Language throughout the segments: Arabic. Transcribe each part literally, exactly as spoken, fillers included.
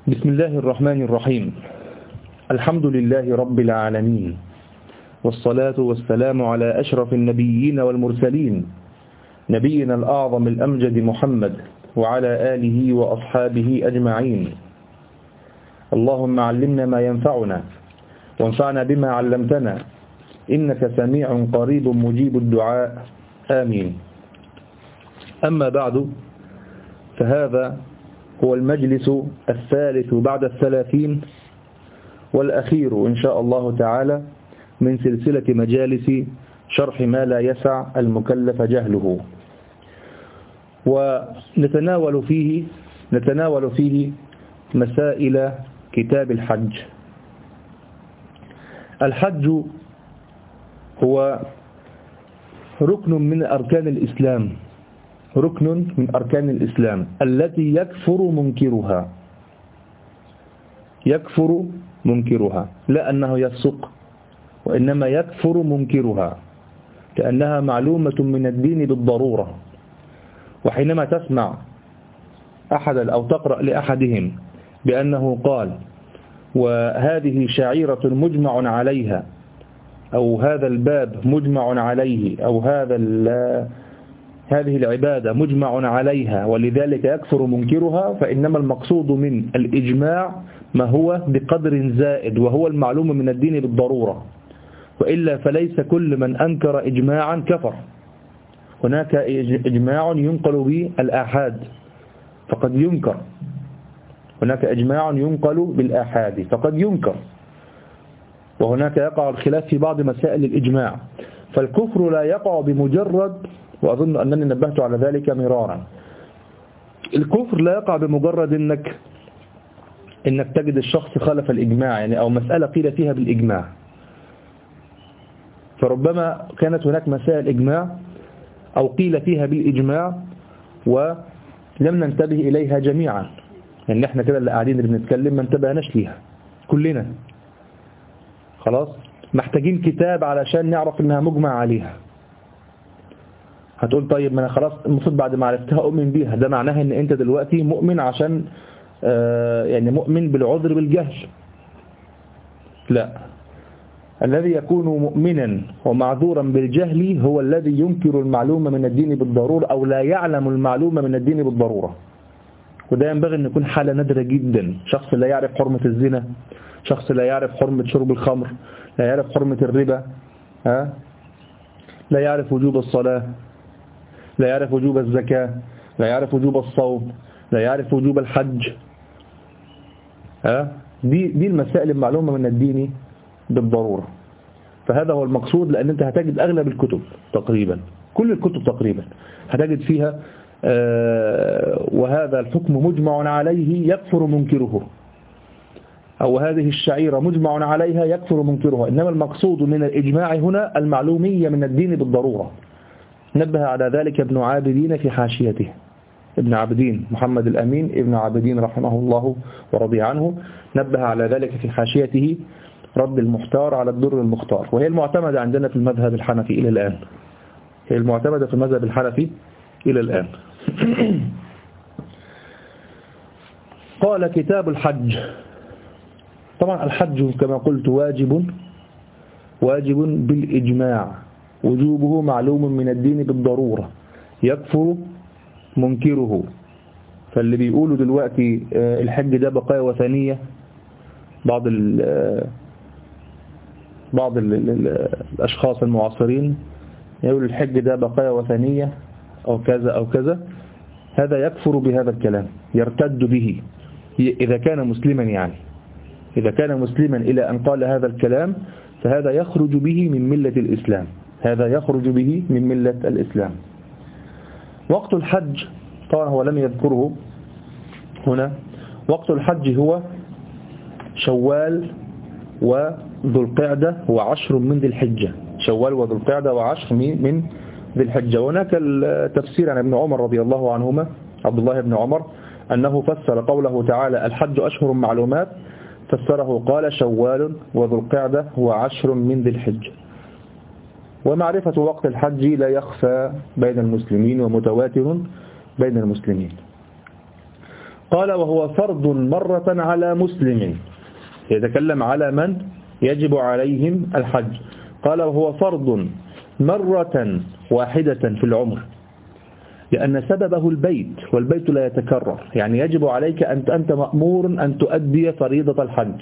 بسم الله الرحمن الرحيم. الحمد لله رب العالمين، والصلاة والسلام على أشرف النبيين والمرسلين، نبينا الأعظم الأمجد محمد وعلى آله وأصحابه أجمعين. اللهم علمنا ما ينفعنا وانفعنا بما علمتنا، إنك سميع قريب مجيب الدعاء، آمين. أما بعد، فهذا هو المجلس الثالث بعد الثلاثين والأخير إن شاء الله تعالى من سلسلة مجالس شرح ما لا يسع المكلف جهله، ونتناول فيه نتناول فيه مسائل كتاب الحج. الحج هو ركن من أركان الإسلام، ركن من أركان الإسلام التي يكفر منكرها يكفر منكرها لا أنه يفسق، وإنما يكفر منكرها، لأنها معلومة من الدين بالضرورة. وحينما تسمع أحد أو تقرأ لأحدهم بأنه قال وهذه شعيرة مجمع عليها، أو هذا الباب مجمع عليه، أو هذا هذه العبادة مجمع عليها ولذلك يكفر منكرها، فإنما المقصود من الإجماع ما هو بقدر زائد، وهو المعلوم من الدين بالضرورة، وإلا فليس كل من أنكر إجماعا كفر. هناك إجماع ينقل بالآحاد فقد ينكر، هناك إجماع ينقل بالآحاد فقد ينكر، وهناك يقع الخلاف في بعض مسائل الإجماع. فالكفر لا يقع بمجرد، وأظن أنني نبهت على ذلك مرارا، الكفر لا يقع بمجرد إنك إنك تجد الشخص خالف الإجماع، يعني أو مسألة قيل فيها بالإجماع. فربما كانت هناك مسائل إجماع أو قيل فيها بالإجماع ولم ننتبه إليها جميعا، يعني احنا كده اللي قاعدين اللي بنتكلم ما انتبهناش ليها كلنا، خلاص محتاجين كتاب علشان نعرف إنها مجمع عليها. هتقول طيب ما أنا خلاص المفروض بعد ما عرفتها أؤمن بيها، ده معناها إن أنت دلوقتي مؤمن عشان آه يعني مؤمن بالعذر بالجهل. لا، الذي يكون مؤمنا ومعذورا بالجهل هو الذي ينكر المعلومة من الدين بالضرورة، أو لا يعلم المعلومة من الدين بالضرورة. وده ينبغي أن يكون حالة نادرة جدا. شخص لا يعرف حرمة الزنا، شخص لا يعرف حرمة شرب الخمر، لا يعرف حرمة الربا، ها؟ لا يعرف وجوب الصلاة، لا يعرف وجوب الزكاة، لا يعرف وجوب الصوم، لا يعرف وجوب الحج، ها؟ دي دي المسائل المعلومة من الدين بالضرورة. فهذا هو المقصود، لأن أنت هتجد أغلب الكتب تقريبا، كل الكتب تقريبا هتجد فيها آه وهذا الحكم مجمع عليه يكفر منكره، أو هذه الشعيرة مجمع عليها يكفر منكرها. إنما المقصود من الإجماع هنا المعلومية من الدين بالضرورة. نبه على ذلك ابن عابدين في حاشيته، ابن عابدين محمد الأمين ابن عابدين رحمه الله ورضي عنه، نبه على ذلك في حاشيته رد المحتار على الدر المختار، وهي المعتمدة عندنا في المذهب الحنفي إلى الآن، هي المعتمدة في المذهب الحنفي إلى الآن. قال كتاب الحج. طبعا الحج كما قلت واجب واجب بالإجماع، وجوبه معلوم من الدين بالضرورة، يكفر منكره. فاللي بيقولوا دلوقتي الحج ده بقايا وثنية، بعض ال بعض ال الأشخاص المعاصرين يقول الحج ده بقايا وثنية أو كذا أو كذا، هذا يكفر بهذا الكلام، يرتد به إذا كان مسلما. يعني إذا كان مسلما إلى أن قال هذا الكلام فهذا يخرج به من ملة الإسلام، هذا يخرج به من ملة الإسلام. وقت الحج طبعا هو لم يذكره هنا. وقت الحج هو شوال وذو القعدة وعشر من ذي الحجة، شوال وذو القعدة وعشر من ذي الحجة. وهناك التفسير عن ابن عمر رضي الله عنهما، عبد الله بن عمر، أنه فسر قوله تعالى الحج أشهر معلومات، فسره قال شوال وذو القعدة وعشر من ذي الحجة. ومعرفة وقت الحج لا يخفى بين المسلمين ومتواتر بين المسلمين. قال وهو فرض مرة على مسلم، يتكلم على من يجب عليهم الحج. قال وهو فرض مرة واحدة في العمر، لأن سببه البيت، والبيت لا يتكرر، يعني يجب عليك أن أنت مأمور أن تؤدي فريضة الحج،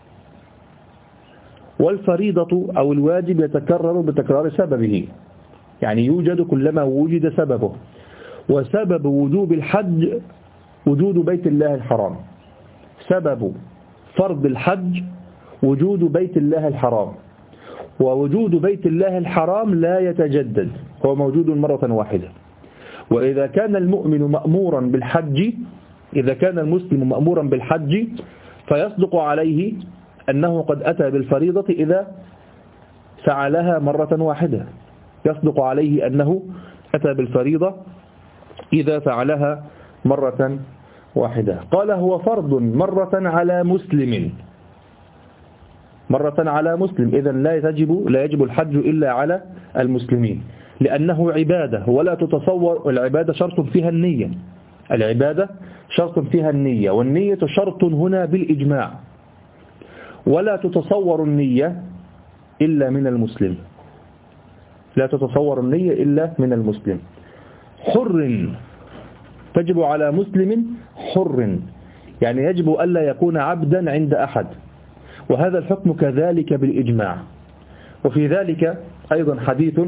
والفريضة أو الواجب يتكرر بتكرار سببه، يعني يوجد كلما وجد سببه، وسبب وجوب الحج وجود بيت الله الحرام. سبب فرض الحج وجود بيت الله الحرام، ووجود بيت الله الحرام لا يتجدد، هو موجود مرة واحدة. وإذا كان المؤمن مأمورا بالحج، إذا كان المسلم مأمورا بالحج فيصدق عليه أنه قد أتى بالفريضة إذا فعلها مرة واحدة، يصدق عليه أنه أتى بالفريضة إذا فعلها مرة واحدة. قال هو فرض مرة على مسلم، مرة على مسلم، إذن لا يجب لا يجب الحج إلا على المسلمين، لأنه عبادة ولا تتصور، والعبادة شرط فيها النية، العبادة شرط فيها النية، والنية شرط هنا بالإجماع، ولا تتصور النية إلا من المسلم، لا تتصور النية إلا من المسلم. حر، تجب على مسلم حر، يعني يجب ألا يكون عبدا عند أحد، وهذا الحكم كذلك بالإجماع. وفي ذلك أيضا حديث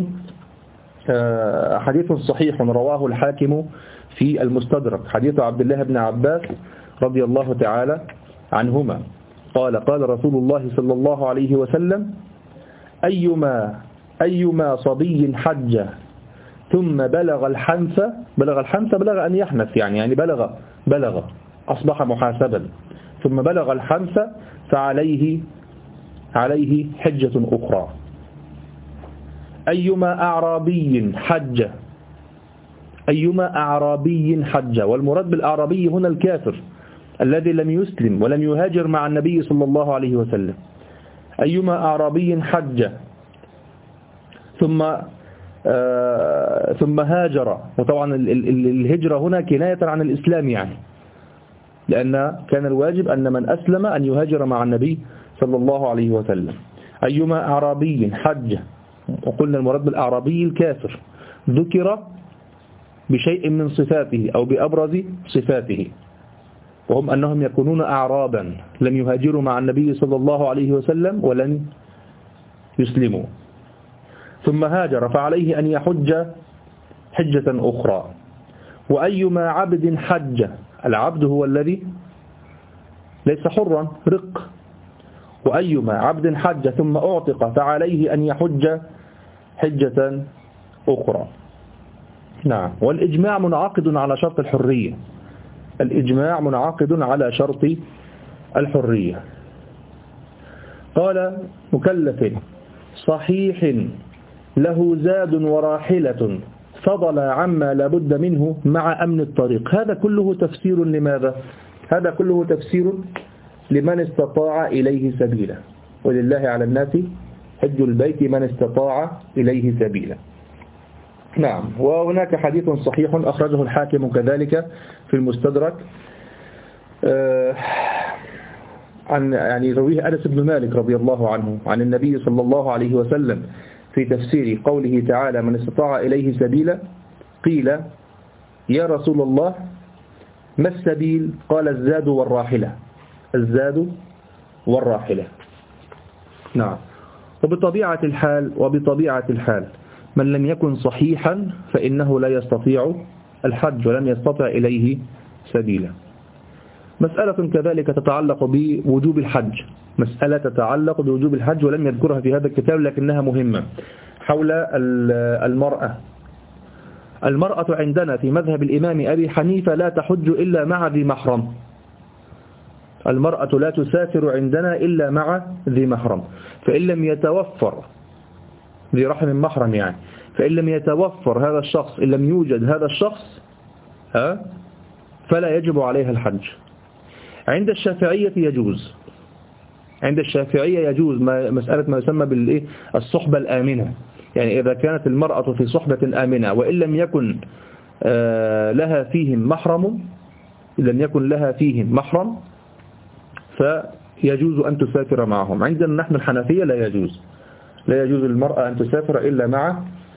حديث صحيح رواه الحاكم في المستدرك، حديث عبد الله بن عباس رضي الله تعالى عنهما قال قال رسول الله صلى الله عليه وسلم: أيما أيما صبي حج ثم بلغ الحنث، بلغ الحنث بلغ أن يحنث، يعني يعني بلغ بلغ أصبح محاسبا، ثم بلغ الحنث فعليه عليه حجة أخرى. أيما أعرابي حج، أيما أعرابي حج، والمراد بالأعرابي هنا الكافر الذي لم يسلم ولم يهاجر مع النبي صلى الله عليه وسلم. أيما أعرابي حج ثم آه ثم هاجر، وطبعا الهجرة هنا كناية عن الإسلام، يعني لأن كان الواجب أن من أسلم أن يهاجر مع النبي صلى الله عليه وسلم. أيما أعرابي حج، وقلنا المراد بالأعرابي الكافر، ذكر بشيء من صفاته أو بأبرز صفاته، وهم أنهم يكونون أعرابا لم يهاجروا مع النبي صلى الله عليه وسلم ولن يسلموا، ثم هاجر فعليه أن يحج حجة أخرى. وأيما عبد حج، العبد هو الذي ليس حرا، رق، وأيما عبد حج ثم أعتق فعليه أن يحج حجة أخرى. نعم. والإجماع منعقد على شرط الحرية، الإجماع منعقد على شرط الحرية. قال: مكلف صحيح له زاد وراحلة فضل عما لابد منه مع أمن الطريق. هذا كله تفسير لماذا؟ هذا كله تفسير لمن استطاع إليه سبيلا، ولله على الناس حج البيت من استطاع إليه سبيلا. نعم. وهناك حديث صحيح أخرجه الحاكم كذلك في المستدرك عن يعني رويه أنس بن مالك رضي الله عنه عن النبي صلى الله عليه وسلم في تفسير قوله تعالى: من استطاع إليه سبيلا، قيل: يا رسول الله ما السبيل؟ قال: الزاد والراحلة، الزاد والراحلة. نعم. وبطبيعة الحال وبطبيعة الحال من لم يكن صحيحا فإنه لا يستطيع الحج ولم يستطع إليه سبيلا. مسألة كذلك تتعلق بوجوب الحج، مسألة تتعلق بوجوب الحج ولم يذكرها في هذا الكتاب لكنها مهمة، حول المرأة. المرأة عندنا في مذهب الإمام أبي حنيفة لا تحج إلا مع ذي محرم، المرأة لا تسافر عندنا إلا مع ذي محرم، فإن لم يتوفر ذي رحم محرم يعني، فإن لم يتوفر هذا الشخص، إن لم يوجد هذا الشخص ها فلا يجب عليها الحج. عند الشافعية يجوز، عند الشافعية يجوز ما مسألة ما يسمى بالإيه الصحبة الآمنة، يعني إذا كانت المرأة في صحبة آمنة وإن لم يكن لها فيهم محرم لم يكن لها فيهم محرم فيجوز أن تسافر معهم. عندنا نحن الحنفية لا يجوز لا يجوز للمرأة أن تسافر إلا مع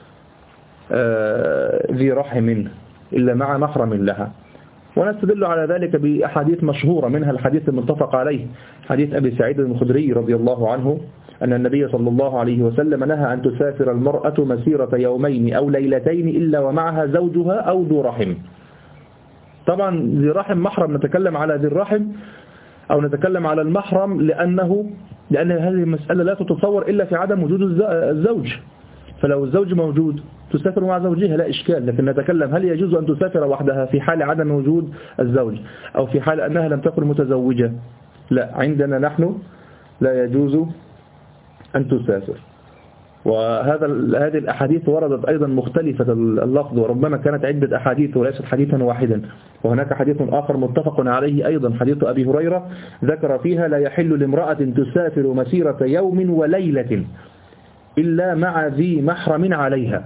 ذي رحم إلا مع محرم لها. ونستدل على ذلك بأحاديث مشهورة، منها الحديث المتفق عليه حديث أبي سعيد الخدري رضي الله عنه أن النبي صلى الله عليه وسلم نهى أن تسافر المرأة مسيرة يومين أو ليلتين إلا ومعها زوجها أو ذو رحم. طبعا ذي رحم محرم، نتكلم على ذي الرحم أو نتكلم على المحرم لأنه لأن هذه المسألة لا تتصور إلا في عدم وجود الزوج، فلو الزوج موجود تسافر مع زوجها لا إشكال. لكن نتكلم هل يجوز أن تسافر وحدها في حال عدم وجود الزوج أو في حال أنها لم تكن متزوجة؟ لا، عندنا نحن لا يجوز أن تسافر. وهذا هذه الأحاديث وردت أيضا مختلفة اللفظ، وربما كانت عدة أحاديث وليست حديثا واحدا. وهناك حديث آخر متفق عليه أيضا حديث أبي هريرة ذكر فيها لا يحل لامرأة تسافر مسيرة يوم وليلة إلا مع ذي محرم عليها.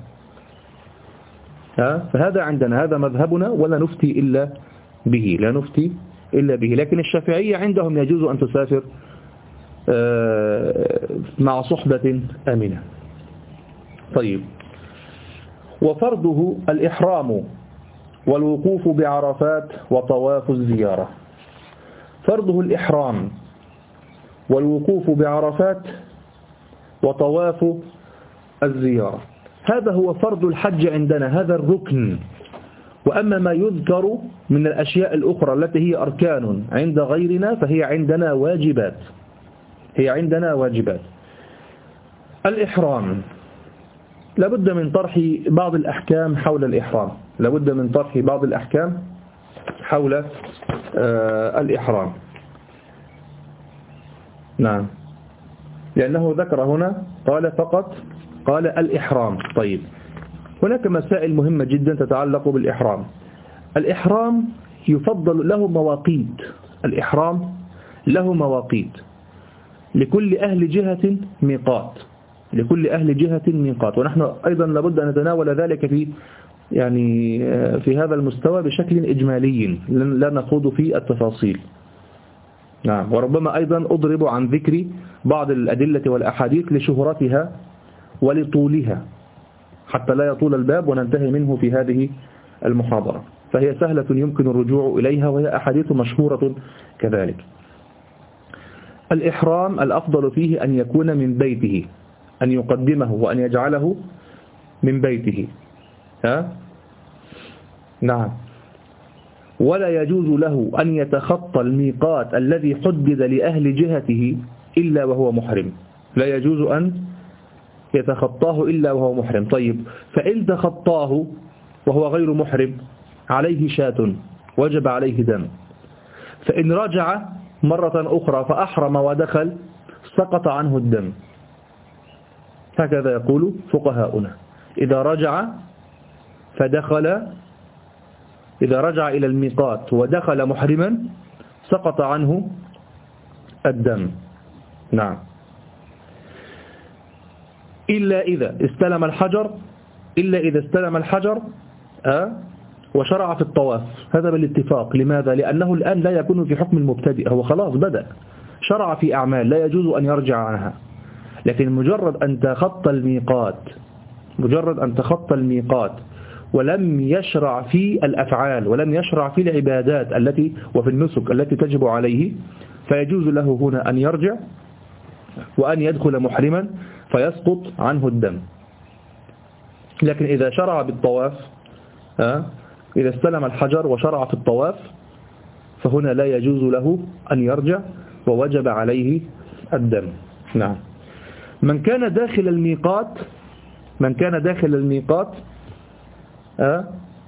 فهذا عندنا هذا مذهبنا ولا نفتي إلا به لا نفتي إلا به. لكن الشافعية عندهم يجوز أن تسافر مع صحبة آمنة. طيب، وفرضه الإحرام والوقوف بعرفات وطواف الزيارة. فرضه الإحرام والوقوف بعرفات وطواف الزيارة، هذا هو فرض الحج عندنا، هذا الركن. وأما ما يذكر من الأشياء الأخرى التي هي أركان عند غيرنا فهي عندنا واجبات هي عندنا واجبات. الإحرام لابد من طرح بعض الأحكام حول الإحرام لابد من طرح بعض الأحكام حول آه الإحرام. نعم، لأنه ذكر هنا قال فقط قال الإحرام. طيب، هناك مسائل مهمة جدا تتعلق بالإحرام. الإحرام يفضل له مواقيت الإحرام له مواقيت لكل أهل جهة ميقات لكل أهل جهة ميقات ونحن أيضا لابد أن نتناول ذلك في يعني في هذا المستوى بشكل إجمالي، لا نخوض في التفاصيل. نعم، وربما أيضا أضرب عن ذكر بعض الأدلة والأحاديث لشهرتها ولطولها حتى لا يطول الباب وننتهي منه في هذه المحاضرة، فهي سهلة يمكن الرجوع إليها وهي أحاديث مشهورة كذلك. الإحرام الأفضل فيه أن يكون من بيته، أن يقدمه وأن يجعله من بيته. ها؟ نعم، ولا يجوز له أن يتخطى الميقات الذي حدد لأهل جهته إلا وهو محرم، لا يجوز أن يتخطاه إلا وهو محرم. طيب، فإن تخطاه وهو غير محرم عليه شاة وجب عليه دم، فإن رجع مرة أخرى فأحرم ودخل سقط عنه الدم. هكذا يقول فقهاؤنا، إذا رجع فدخل إذا رجع إلى الميقات ودخل محرما سقط عنه الدم. نعم، إلا إذا استلم الحجر إلا إذا استلم الحجر أه وشرع في الطواف، هذا بالاتفاق. لماذا؟ لأنه الآن لا يكون في حكم المبتدئ، هو خلاص بدأ شرع في أعمال لا يجوز أن يرجع عنها. لكن مجرد أن تخطى الميقات مجرد أن تخطى الميقات ولم يشرع في الأفعال ولم يشرع في العبادات التي وفي النسك التي تجب عليه، فيجوز له هنا أن يرجع وأن يدخل محرما فيسقط عنه الدم. لكن إذا شرع بالطواف ها إذا استلم الحجر وشرع في الطواف فهنا لا يجوز له أن يرجع ووجب عليه الدم. نعم، من كان داخل الميقات من كان داخل الميقات أه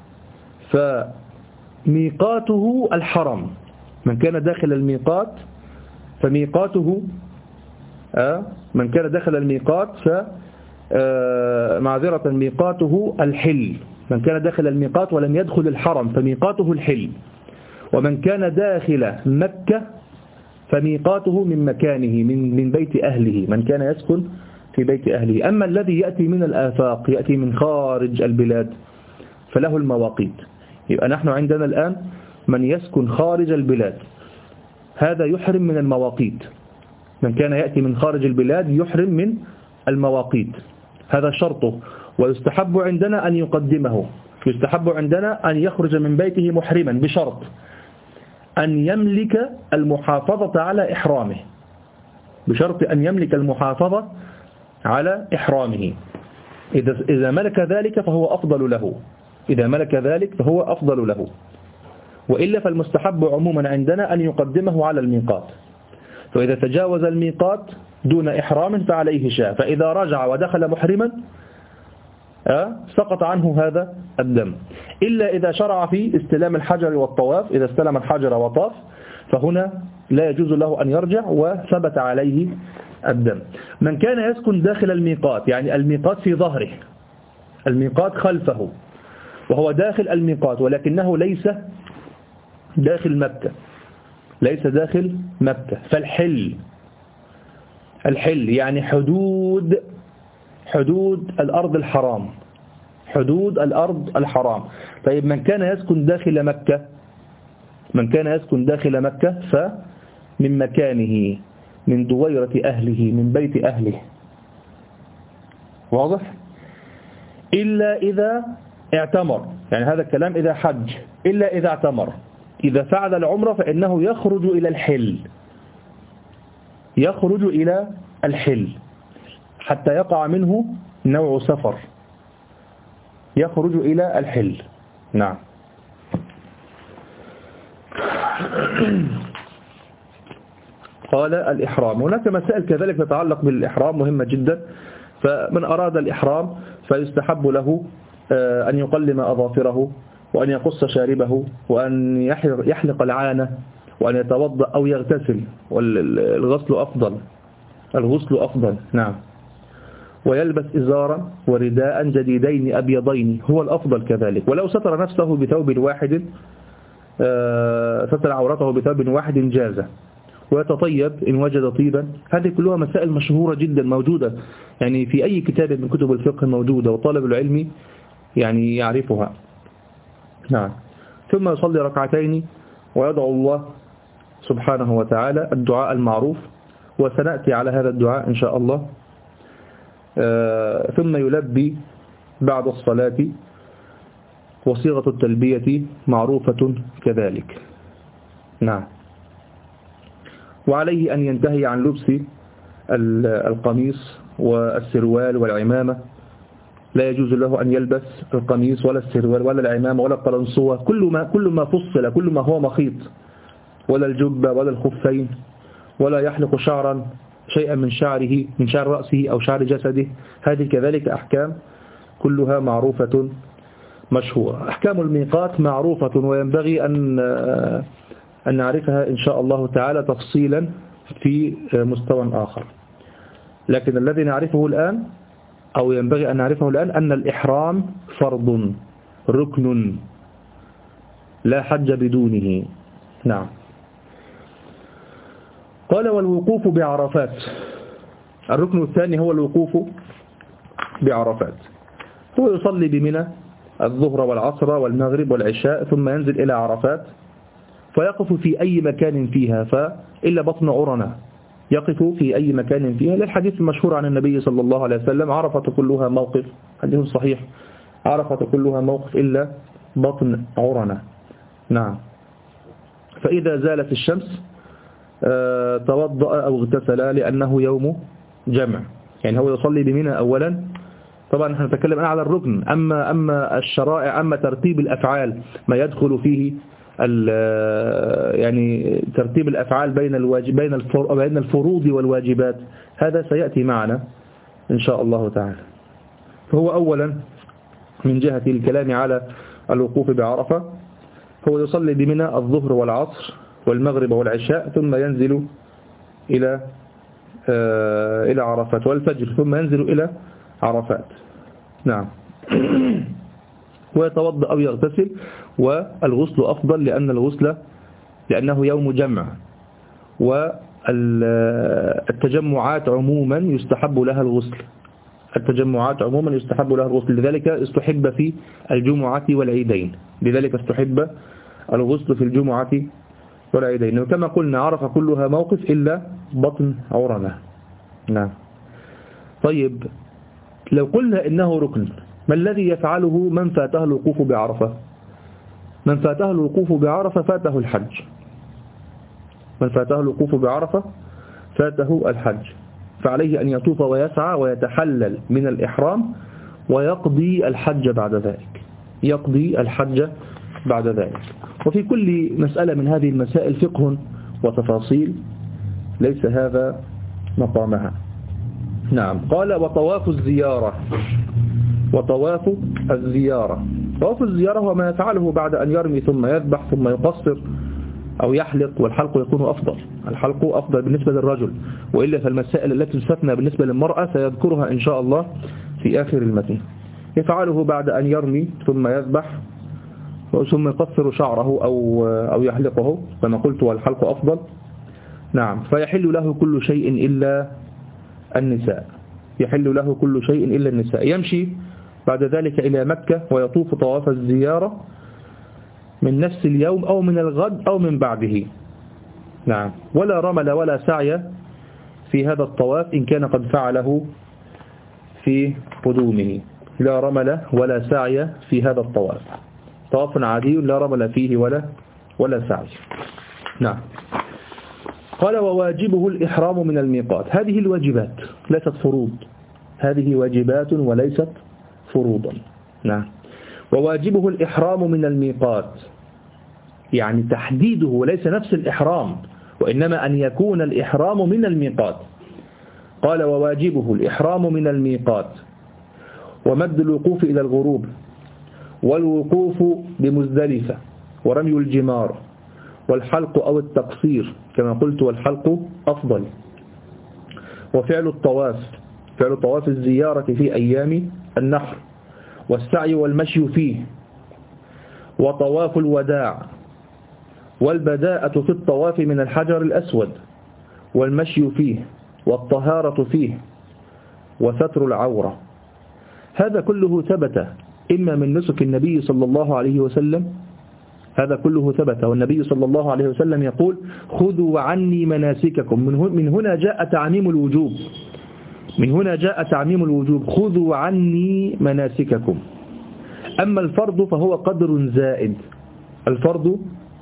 فميقاته الحرم من كان داخل الميقات فميقاته أه من كان داخل الميقات ف معذرة ميقاته الحل من كان داخل الميقات ولم يدخل الحرم فميقاته الحل. ومن كان داخل مكة فميقاته من مكانه من من بيت أهله، من كان يسكن في بيت أهله. أما الذي يأتي من الآفاق يأتي من خارج البلاد فله المواقيت. يبقى نحن عندنا الآن من يسكن خارج البلاد، هذا يحرم من المواقيت. من كان يأتي من خارج البلاد يحرم من المواقيت، هذا شرطه. ويستحب عندنا أن يقدمه، يستحب عندنا أن يخرج من بيته محرما بشرط أن يملك المحافظة على إحرامه، بشرط أن يملك المحافظة على إحرامه. إذا إذا ملك ذلك فهو أفضل له، إذا ملك ذلك فهو أفضل له، وإلا فالمستحب عموما عندنا أن يقدمه على الميقات. فإذا تجاوز الميقات دون إحرام فعليه شاء، فإذا رجع ودخل محرما سقط عنه هذا الدم، إلا إذا شرع في استلام الحجر والطواف. إذا استلم الحجر وطاف فهنا لا يجوز له أن يرجع وثبت عليه الدم. من كان يسكن داخل الميقات، يعني الميقات في ظهره، الميقات خلفه، وهو داخل الميقات ولكنه ليس داخل مكة، ليس داخل مكة، فالحل، الحل يعني حدود حدود الأرض الحرام، حدود الأرض الحرام. طيب من كان يسكن داخل مكة، من كان يسكن داخل مكة فمن مكانه، من دويرة أهله، من بيت أهله، واضح؟ إلا إذا اعتمر، يعني هذا الكلام إذا حج، إلا إذا اعتمر. إذا فعل العمرة فإنه يخرج إلى الحل، يخرج إلى الحل حتى يقع منه نوع سفر، يخرج إلى الحل. نعم. قال الإحرام، هناك مسائل كذلك تتعلق بالإحرام مهمة جدا. فمن أراد الإحرام فيستحب له أن يقلم أظافره، وأن يقص شاربه، وأن يحلق العانة، وأن يتوضأ أو يغتسل، والغسل أفضل، الغسل أفضل. نعم. ويلبس إزارا ورداء جديدين أبيضين، هو الأفضل كذلك. ولو ستر نفسه بثوب واحد، ستر عورته بثوب واحد جازة. ويتطيب إن وجد طيبا. هذه كلها مسائل مشهورة جدا موجودة يعني في أي كتاب من كتب الفقه موجودة، وطالب العلم يعني يعرفها. نعم. ثم يصلي ركعتين ويدعو الله سبحانه وتعالى الدعاء المعروف، وسنأتي على هذا الدعاء إن شاء الله. ثم يلبي بعد الصلاة، وصيغة التلبية معروفة كذلك. نعم. وعليه أن ينتهي عن لبس القميص والسروال والعمامة، لا يجوز له أن يلبس القميص ولا السروال ولا العمامة ولا القلنسوة، كل ما كل ما فصل، كل ما هو مخيط، ولا الجبة ولا الخفين، ولا يحلق شعرا شيئا من شعره، من شعر رأسه أو شعر جسده. هذه كذلك أحكام كلها معروفة مشهورة. أحكام الميقات معروفة، وينبغي أن أن نعرفها إن شاء الله تعالى تفصيلا في مستوى آخر. لكن الذي نعرفه الآن أو ينبغي أن نعرفه الآن أن الإحرام فرض ركن لا حج بدونه. نعم. قال والوقوف بعرفات، الركن الثاني هو الوقوف بعرفات. هو يصلي بمنى الظهر والعصر والمغرب والعشاء، ثم ينزل إلى عرفات فيقف في أي مكان فيها، فإلا بطن عرنة، يقف في أي مكان فيها، للحديث المشهور عن النبي صلى الله عليه وسلم: عرفة كلها موقف، حديث صحيح، عرفة كلها موقف إلا بطن عرنة. نعم. فإذا زالت الشمس توضأ أو اغتسل، لأنه يوم جمع. يعني هو يصلي بمنى أولا، طبعا نحن نتكلم على الركن. أما أما الشرائع، أما ترتيب الأفعال، ما يدخل فيه يعني ترتيب الأفعال بين الواجب بين بين الفروض والواجبات، هذا سيأتي معنا إن شاء الله تعالى. فهو أولا من جهة الكلام على الوقوف بعرفة، هو يصلي بمنى الظهر والعصر والمغرب والعشاء، ثم ينزل إلى إلى عرفات، والفجر، ثم ينزل إلى عرفات. نعم. ويتوضأ أو يغتسل، والغسل أفضل لأن الغسل لأنه يوم جمع، والتجمعات عموما يستحب لها الغسل، التجمعات عموما يستحب لها الغسل، لذلك استحب في الجمعة والعيدين، لذلك استحب الغسل في الجمعة والعيدين. وكما قلنا عرفة كلها موقف إلا بطن عرنة. نعم. طيب لو قلنا إنه ركن، ما الذي يفعله من فاته الوقوف بعرفة؟ من فاته الوقوف بعرفة فاته الحج. من فاته الوقوف بعرفة فاته الحج، فعليه أن يطوف ويسعى ويتحلل من الإحرام ويقضي الحج بعد ذلك. يقضي الحج بعد ذلك. وفي كل مسألة من هذه المسائل فقه وتفاصيل، ليس هذا مقامها. نعم. قال وطواف الزيارة. وطواف الزيارة طواف الزيارة هو ما يفعله بعد أن يرمي ثم يذبح ثم يقصر أو يحلق، والحلق يكون أفضل. الحلق أفضل بالنسبة للرجل، وإلا فالمسائل التي تستثنى بالنسبة للمرأة سيذكرها إن شاء الله في آخر المتن. يفعله بعد أن يرمي ثم يذبح ثم يقصر شعره أو أو يحلقه كما قلت، والحلق أفضل. نعم. فيحل له كل شيء إلا النساء. يحل له كل شيء إلا النساء. يمشي بعد ذلك إلى مكة ويطوف طواف الزيارة من نفس اليوم أو من الغد أو من بعده. نعم. ولا رمل ولا سعي في هذا الطواف إن كان قد فعله في قدومه. لا رمل ولا سعي في هذا الطواف. طواف عادي لا رمل فيه ولا ولا سعي. نعم. قال وواجبه الإحرام من الميقات. هذه الواجبات ليست فروض، هذه واجبات وليست فروضا. نعم. وواجبه الإحرام من الميقات، يعني تحديده وليس نفس الإحرام، وإنما أن يكون الإحرام من الميقات. قال وواجبه الإحرام من الميقات ومد الوقوف إلى الغروب والوقوف بمزدلفة ورمي الجمار والحلق أو التقصير كما قلت، والحلق أفضل. وفعل الطواف، فعل طواف الزيارة في أيام النحر، والسعي والمشي فيه، وطواف الوداع، والبداءة في الطواف من الحجر الأسود، والمشي فيه، والطهارة فيه، وستر العورة. هذا كله ثبت إما من نسك النبي صلى الله عليه وسلم، هذا كله ثبت، والنبي صلى الله عليه وسلم يقول خذوا عني مناسككم. من هنا جاء تعميم الوجوب، من هنا جاء تعميم الوجوب، خذوا عني مناسككم. أما الفرض فهو قدر زائد، الفرض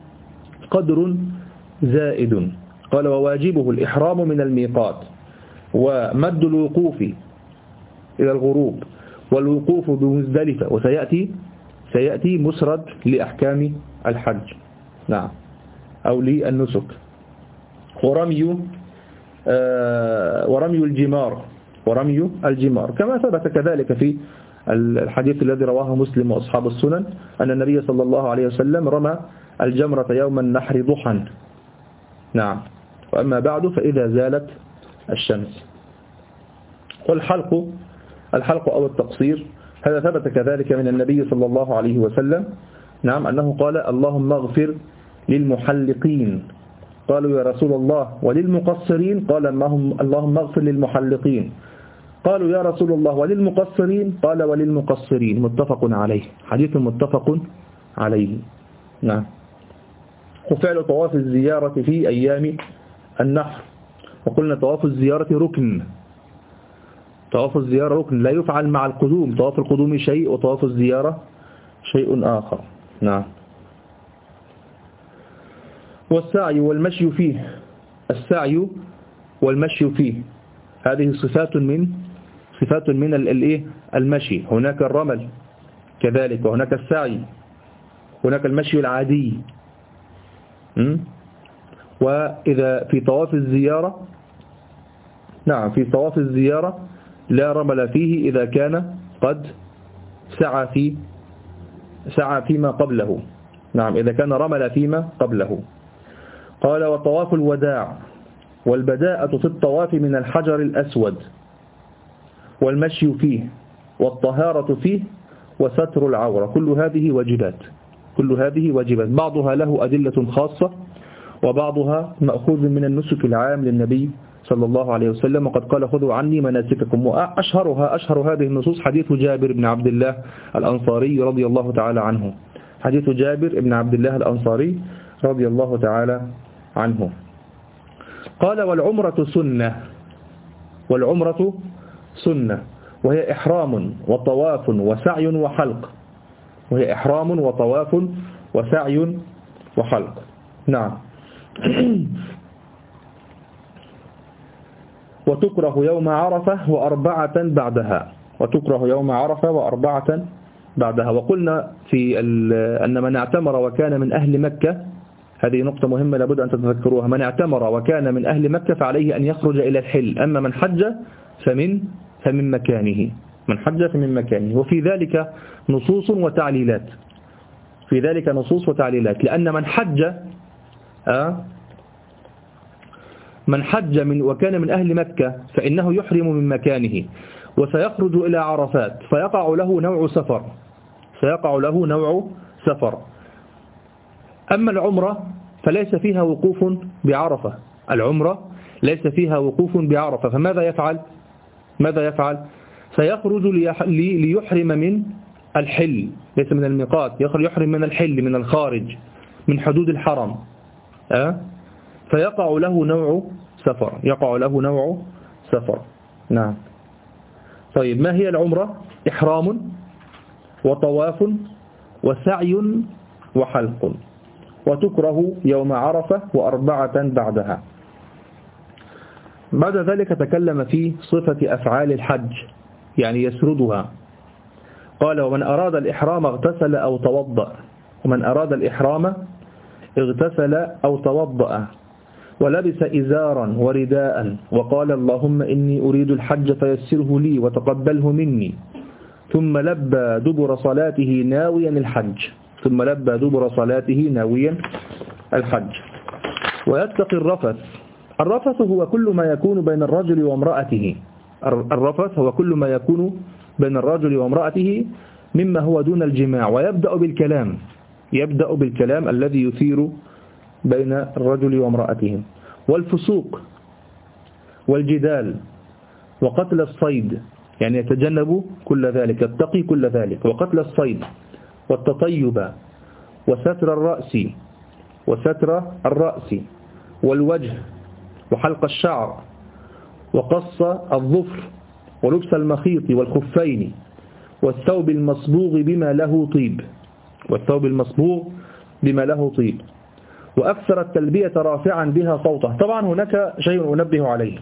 قدر زائد. قال وواجبه الإحرام من الميقات ومد الوقوف إلى الغروب والوقوف بمزدلفة، وسيأتي سيأتي مسرد لأحكام الحج. نعم. أو للنسك. ورمي آه ورمي الجمار ورمي الجمار كما ثبت كذلك في الحديث الذي رواه مسلم وأصحاب السنن أن النبي صلى الله عليه وسلم رمى الجمرة يوم النحر ضحى. نعم. وأما بعد فإذا زالت الشمس. والحلق الحلق أو التقصير هذا ثبت كذلك من النبي صلى الله عليه وسلم. نعم. أنه قال اللهم اغفر للمحلقين. قالوا يا رسول الله وللمقصرين؟ قال اللهم اغفر للمحلقين. قالوا يا رسول الله وللمقصرين؟ قال وللمقصرين. متفق عليه، حديث متفق عليه. نعم. وفعل طواف الزيارة في أيام النحر، وقلنا طواف الزيارة ركن، طواف الزيارة ركن لا يفعل مع القدوم، طواف القدوم شيء وطواف الزيارة شيء آخر. نعم. والسعي والمشي فيه، السعي والمشي فيه هذه صفات من صفات من الايه المشي. هناك الرمل كذلك، وهناك السعي، هناك المشي العادي. وإذا في طواف الزيارة، نعم، في طواف الزيارة لا رمل فيه إذا كان قد سعى في سعى فيما قبله. نعم. إذا كان رمل فيما قبله. قال وطواف الوداع والبداءة في الطواف من الحجر الأسود والمشي فيه والطهارة فيه وستر العورة. كل هذه واجبات، كل هذه واجبات، بعضها له أدلة خاصة وبعضها مأخوذ من النسك العام للنبي صلى الله عليه وسلم، وقد قال خذوا عني مناسككم. وأشهرها أشهر هذه النصوص حديث جابر بن عبد الله الأنصاري رضي الله تعالى عنه حديث جابر بن عبد الله الأنصاري رضي الله تعالى عنه. قال والعمرة سنة، والعمرة سنة وهي إحرام وطواف وسعي وحلق، وهي إحرام وطواف وسعي وحلق. نعم. وتكره يوم عرفة وأربعة بعدها، وتكره يوم عرفة وأربعة بعدها. وقلنا في أن من اعتمر وكان من أهل مكة، هذه نقطة مهمة لابد أن تتذكروها، من اعتمر وكان من أهل مكة فعليه أن يخرج إلى الحل، أما من حج فمن فمن مكانه، من حج فمن مكانه. وفي ذلك نصوص وتعليلات، في ذلك نصوص وتعليلات، لأن من حج آه من حج من وكان من أهل مكة فإنه يحرم من مكانه وسيخرج إلى عرفات فيقع له نوع سفر، سيقع له نوع سفر. أما العمرة فليس فيها وقوف بعرفة، العمرة ليس فيها وقوف بعرفة، فماذا يفعل؟ ماذا يفعل؟ سيخرج ليحرم من الحل، ليس من الميقات، يحرم من الحل، من الخارج، من حدود الحرم، أه؟ فيقع له نوع سفر، يقع له نوع سفر. نعم. طيب ما هي العمرة؟ إحرام وطواف وسعي وحلق، وتكره يوم عرفة وأربعة بعدها. بعد ذلك تكلم في صفة أفعال الحج، يعني يسردها. قال ومن أراد الإحرام اغتسل أو توضأ، ومن أراد الإحرام اغتسل أو توضأ ولبس إزارا ورداء وقال اللهم إني أريد الحج فيسره لي وتقبله مني، ثم لبى دبر صلاته ناويا الحج، ثم لبى دبر صلاته ناويا الحج. ويتقي الرفث، الرفث هو كل ما يكون بين الرجل وامرأته، الرفث هو كل ما يكون بين الرجل وامرأته مما هو دون الجماع، ويبدأ بالكلام، يبدأ بالكلام الذي يثير بين الرجل وامرأتهم. والفسوق والجدال وقتل الصيد، يعني يتجنب كل ذلك، يتقي كل ذلك، وقتل الصيد والتطيب وستر الرأس وستر الرأس والوجه وحلق الشعر وقص الظفر ولبس المخيط والخفين والثوب المصبوغ بما له طيب، والثوب المصبوغ بما له طيب، وأكثر التلبية رافعا بها صوته. طبعا هناك شيء أنبه عليه،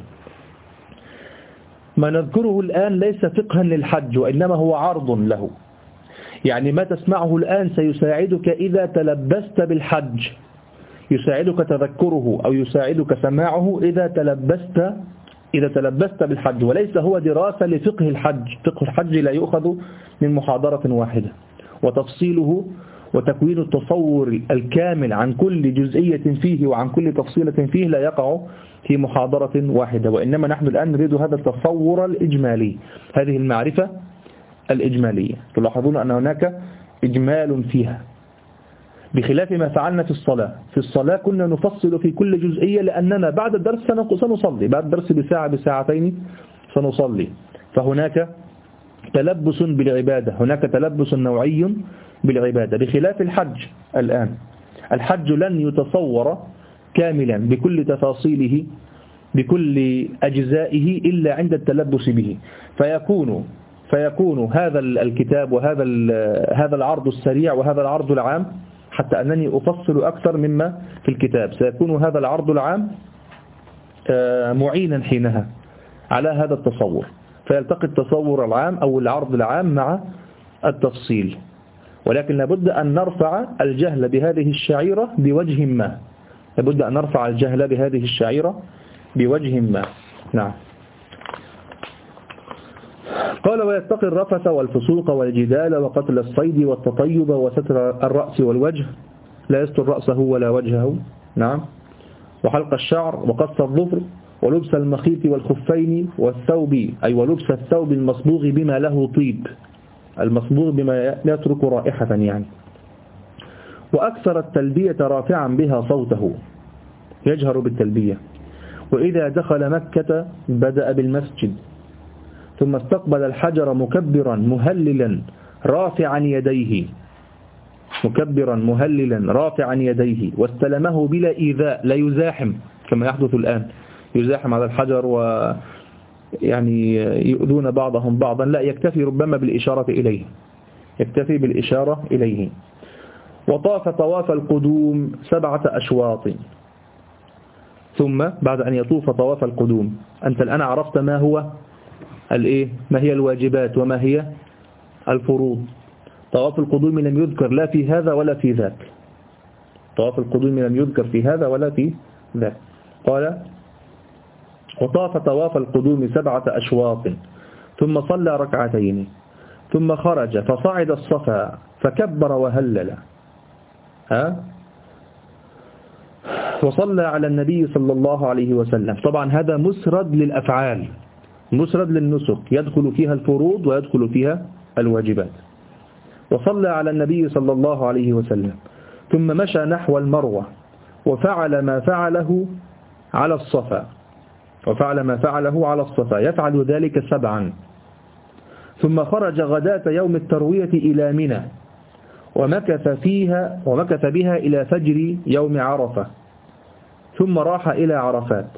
ما نذكره الآن ليس فقها للحج وإنما هو عرض له، يعني ما تسمعه الآن سيساعدك إذا تلبست بالحج، يساعدك تذكره أو يساعدك سماعه إذا تلبست إذا تلبست بالحج، وليس هو دراسة لفقه الحج. فقه الحج لا يؤخذ من محاضرة واحدة، وتفصيله وتكوين التصور الكامل عن كل جزئية فيه وعن كل تفصيلة فيه لا يقع في محاضرة واحدة، وإنما نحن الآن نريد هذا التصور الإجمالي، هذه المعرفة الإجمالية. تلاحظون أن هناك إجمال فيها، بخلاف ما فعلنا في الصلاة. في الصلاة كنا نفصل في كل جزئية لأننا بعد الدرس سنصلي، بعد الدرس بساعة بساعتين سنصلي، فهناك تلبس بالعبادة، هناك تلبس نوعي بالعبادة، بخلاف الحج. الآن الحج لن يتصور كاملا بكل تفاصيله بكل أجزائه إلا عند التلبس به، فيكون فيكون هذا الكتاب وهذا هذا العرض السريع وهذا العرض العام، حتى أنني أفصل أكثر مما في الكتاب، سيكون هذا العرض العام معينا حينها على هذا التصور، فيلتقي التصور العام أو العرض العام مع التفصيل. ولكن لابد أن نرفع الجهل بهذه الشعيرة بوجه ما، لابد أن نرفع الجهل بهذه الشعيرة بوجه ما. نعم. قال ويتقي الرفث والفسوق والجدال وقتل الصيد والتطيب وستر الرأس والوجه، لا يستر رأسه ولا وجهه. نعم. وحلق الشعر وقص الظفر ولبس المخيط والخفين والثوب، أي ولبس الثوب المصبوغ بما له طيب، المصبوغ بما يترك رائحة يعني. وأكثر التلبية رافعا بها صوته، يجهر بالتلبية. وإذا دخل مكة بدأ بالمسجد ثم استقبل الحجر مكبرا مهللا رافعا يديه، مكبرا مهللا رافعا يديه واستلمه بلا إيذاء، لا يزاحم كما يحدث الآن، يزاحم على الحجر ويعني يؤذون بعضهم بعضا، لا، يكتفي ربما بالإشارة إليه، يكتفي بالإشارة إليه. وطاف طواف القدوم سبعة أشواط. ثم بعد أن يطوف طواف القدوم، أنت الآن عرفت ما هو الإيه؟ ما هي الواجبات وما هي الفروض. طواف القدوم لم يذكر لا في هذا ولا في ذاك، طواف القدوم لم يذكر في هذا ولا في ذاك. قال وطاف طواف القدوم سبعة أشواط ثم صلى ركعتين ثم خرج فصعد الصفا فكبر وهلل، ها وصلى على النبي صلى الله عليه وسلم. طبعا هذا مسرد للأفعال، مسرد للنسك، يدخل فيها الفروض ويدخل فيها الواجبات. وصلى على النبي صلى الله عليه وسلم ثم مشى نحو المروة وفعل ما فعله على الصفا، وفعل ما فعله على الصفا يفعل ذلك سبعا. ثم خرج غداة يوم التروية إلى منى ومكث فيها ومكث بها إلى فجر يوم عرفة، ثم راح إلى عرفات،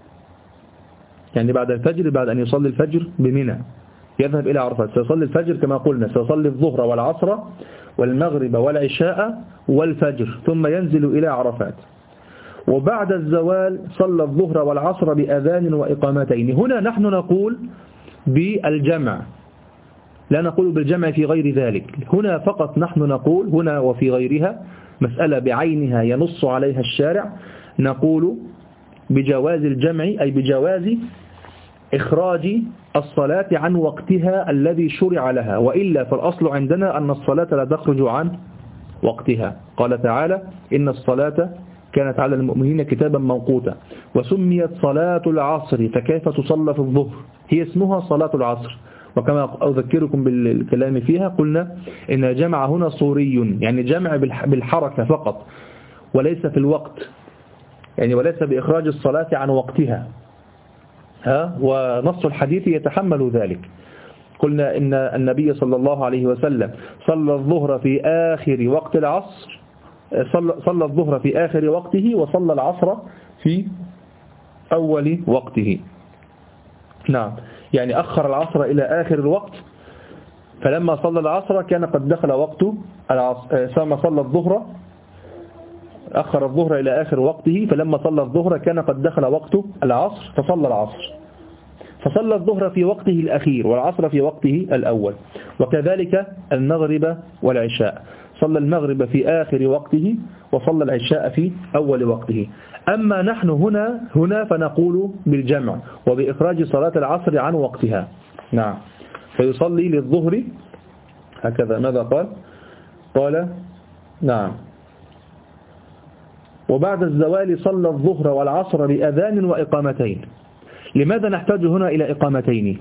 يعني بعد الفجر، بعد أن يصلي الفجر بمنى يذهب إلى عرفات، سيصلي الفجر كما قلنا، سيصلي الظهر والعصر والمغرب والعشاء والفجر، ثم ينزل إلى عرفات. وبعد الزوال صلى الظهر والعصر بأذان وإقامتين. هنا نحن نقول بالجمع، لا نقول بالجمع في غير ذلك، هنا فقط نحن نقول، هنا وفي غيرها مسألة بعينها ينص عليها الشارع، نقول بجواز الجمع، أي بجواز إخراج الصلاة عن وقتها الذي شرع لها، وإلا فالأصل عندنا أن الصلاة لا تخرج عن وقتها. قال تعالى إن الصلاة كانت على المؤمنين كتابا موقوتا. وسميت صلاة العصر فكيف تصلى في الظهر؟ هي اسمها صلاة العصر، وكما أذكركم بالكلام فيها قلنا إن الجمع هنا صوري، يعني جمع بالحركة فقط وليس في الوقت، يعني وليس بإخراج الصلاة عن وقتها، ها ونص الحديث يتحمل ذلك. قلنا إن النبي صلى الله عليه وسلم صلى الظهر في آخر وقت العصر، صلى, صلى الظهر في آخر وقته وصلى العصر في أول وقته. نعم، يعني أخر العصر إلى آخر الوقت، فلما صلى العصر كان قد دخل وقت العصر. ثم صلى الظهر، أخر الظهر إلى آخر وقته، فلما صلى الظهر كان قد دخل وقت العصر فصلى العصر، فصلى الظهر في وقته الأخير والعصر في وقته الأول. وكذلك المغرب والعشاء، صلى المغرب في آخر وقته وصلى العشاء في أول وقته. أما نحن هنا هنا فنقول بالجمع وبإخراج صلاة العصر عن وقتها. نعم، فيصلي للظهر هكذا. ماذا قال؟ قال نعم وبعد الزوال صلى الظهر والعصر بأذان وإقامتين. لماذا نحتاج هنا إلى إقامتين؟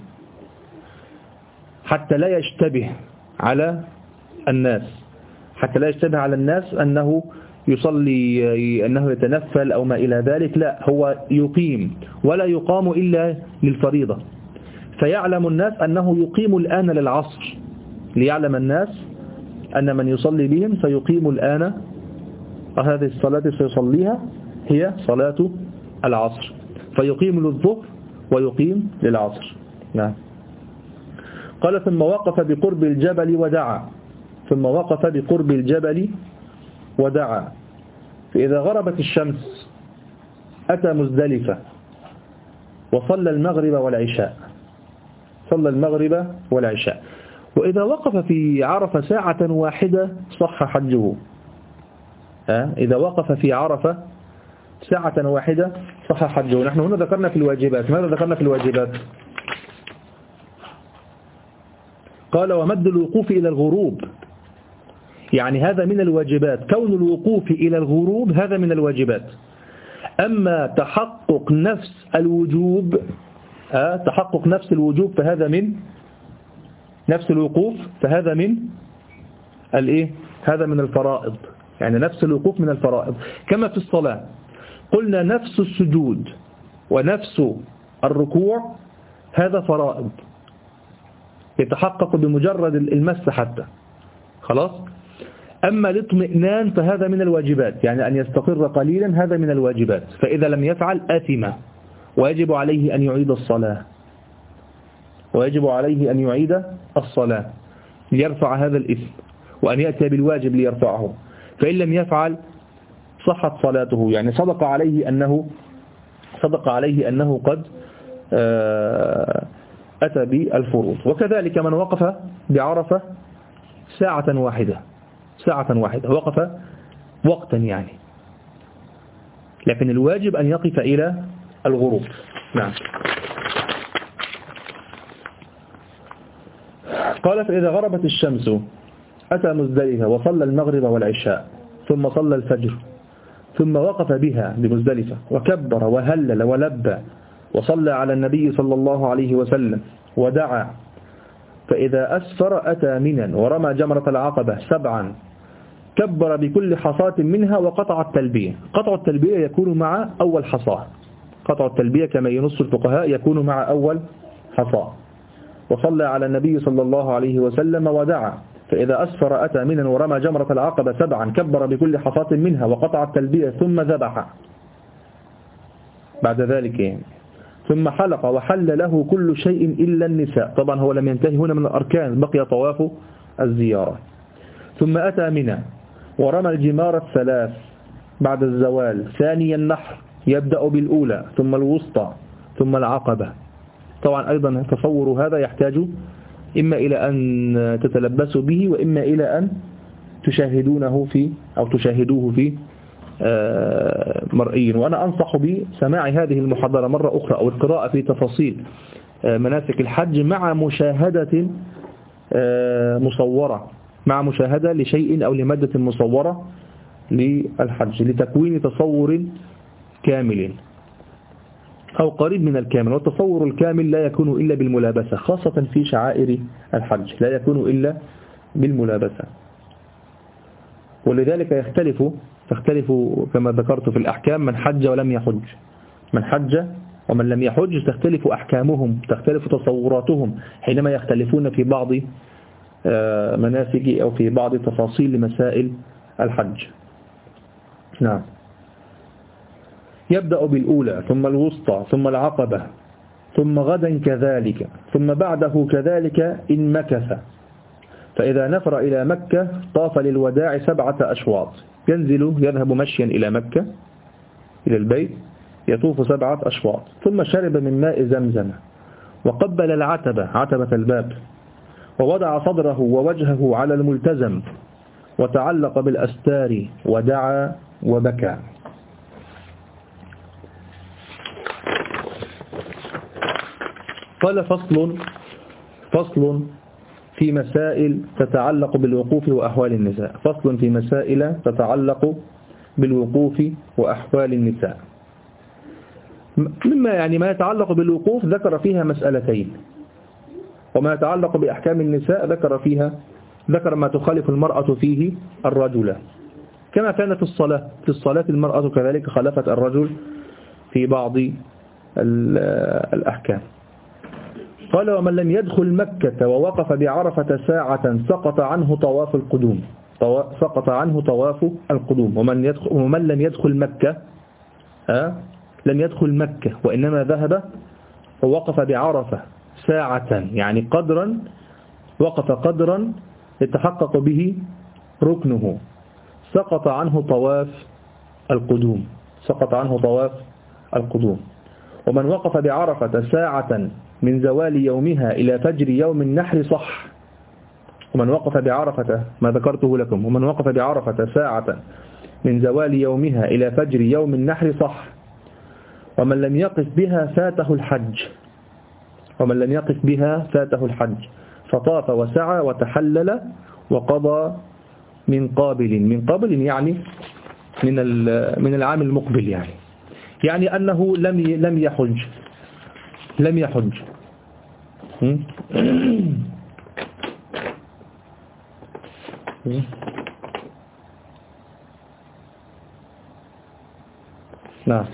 حتى لا يشتبه على الناس، حتى لا يشتبه على الناس أنه يصلي، أنه يتنفل أو ما إلى ذلك، لا، هو يقيم ولا يقام إلا للفريضة، فيعلم الناس أنه يقيم الآن للعصر، ليعلم الناس أن من يصلي بهم سيقيم الآن، هذه الصلاة سيصليها هي صلاة العصر، فيقيم للظهر ويقيم للعصر. نعم. قال ثم وقف بقرب الجبل ودعا، ثم وقف بقرب الجبل ودعا، فإذا غربت الشمس أتى مزدلفة وصلى المغرب والعشاء، صلى المغرب والعشاء. وإذا وقف في عرفة ساعة واحدة صح حجه، إذا وقف في عرفة ساعة واحدة صح حجه. نحن هنا ذكرنا في الواجبات، ماذا ذكرنا في الواجبات؟ قال ومد الوقوف إلى الغروب، يعني هذا من الواجبات، كون الوقوف إلى الغروب هذا من الواجبات. أما تحقق نفس الوجوب، أه تحقق نفس الوجوب فهذا من نفس الوقوف، فهذا من الإيه؟ هذا من الفرائض، يعني نفس الوقوف من الفرائض. كما في الصلاة قلنا نفس السجود ونفس الركوع هذا فرائض يتحقق بمجرد المس حتى، خلاص. أما الاطمئنان فهذا من الواجبات، يعني أن يستقر قليلا هذا من الواجبات، فإذا لم يفعل أثم ويجب عليه أن يعيد الصلاة ويجب عليه أن يعيد الصلاة ليرفع هذا الإثم، وأن يأتي بالواجب ليرفعه. فإن لم يفعل صحت صلاته، يعني صدق عليه أنه صدق عليه أنه قد أتى بالفروض. وكذلك من وقف بعرفة ساعة واحدة ساعة واحدة وقف وقتا يعني، لكن الواجب أن يقف إلى الغروب. نعم. قال فإذا غربت الشمس أتى مزدلفة وصلى المغرب والعشاء ثم صلى الفجر ثم وقف بها بمزدلفة وكبر وهلل ولبى وصلى على النبي صلى الله عليه وسلم ودعا، فإذا أسفر أتى منا ورمى جمرة العقبة سبعا كبر بكل حصاة منها وقطع التلبية. قطع التلبية يكون مع أول حصاة، قطع التلبية كما ينص الفقهاء يكون مع أول حصاة. وصلى على النبي صلى الله عليه وسلم ودعا، فإذا أسفر أتى منا ورمى جمرة العقبة سبعا كبر بكل حصاة منها وقطع التلبية ثم ذبح بعد ذلك يعني. ثم حلق وحل له كل شيء إلا النساء. طبعا هو لم ينتهي هنا من الأركان، بقي طواف الزيارة. ثم أتى منا ورمى الجمار الثلاث بعد الزوال، ثاني النحر يبدأ بالأولى ثم الوسطى ثم العقبة. طبعا أيضا تصور هذا يحتاج إما إلى أن تتلبسوا به وإما إلى أن تشاهدونه في أو تشاهدوه في مرئي. وأنا أنصح بسماع هذه المحاضرة مرة أخرى أو القراءة في تفاصيل مناسك الحج مع مشاهدة مصورة، مع مشاهدة لشيء أو لمادة مصورة للحج لتكوين تصور كامل أو قريب من الكامل. والتصور الكامل لا يكون إلا بالملابسة، خاصة في شعائر الحج لا يكون إلا بالملابسة. ولذلك يختلف تختلف كما ذكرت في الأحكام من حج ولم يحج، من حج ومن لم يحج تختلف أحكامهم، تختلف تصوراتهم حينما يختلفون في بعض مناسك أو في بعض تفاصيل مسائل الحج. نعم. يبدأ بالأولى ثم الوسطى ثم العقبة ثم غدا كذلك ثم بعده كذلك إن مكث، فإذا نفر إلى مكة طاف للوداع سبعة أشواط، ينزل يذهب مشيا إلى مكة إلى البيت يطوف سبعة أشواط، ثم شرب من ماء زمزم وقبل العتبة عتبة الباب ووضع صدره ووجهه على الملتزم وتعلق بالأستار ودعا وبكى. قال فصل فصل في مسائل تتعلق بالوقوف وأحوال النساء. فصل في مسائل تتعلق بالوقوف وأحوال النساء. مما يعني ما يتعلق بالوقوف ذكر فيها مسألتين، وما يتعلق بأحكام النساء ذكر فيها ذكر ما تخالف المرأة فيه الرجل، كما كان في الصلاة. في الصلاة المرأة كذلك خالفت الرجل في بعض الأحكام. قال ومن لم يدخل مكة ووقف بعرفة ساعة سقط عنه طواف القدوم سقط عنه طواف القدوم. ومن, يدخل ومن لم يدخل مكة أه؟ لم يدخل مكة وإنما ذهب ووقف بعرفة ساعة، يعني قدرا وقف قدرا يتحقق به ركنه، سقط عنه طواف القدوم سقط عنه طواف القدوم. ومن وقف بعرفة ساعة من زوال يومها إلى فجر يوم النحر صح. ومن وقف بعرفة ما ذكرته لكم ومن وقف بعرفة ساعة من زوال يومها إلى فجر يوم النحر صح. ومن لم يقف بها فاته الحج ومن لم يقف بها فاته الحج فطاف وسعى وتحلل وقضى من قابل من قابل يعني من من العام المقبل، يعني يعني أنه لم لم يحج لم يحج نعم.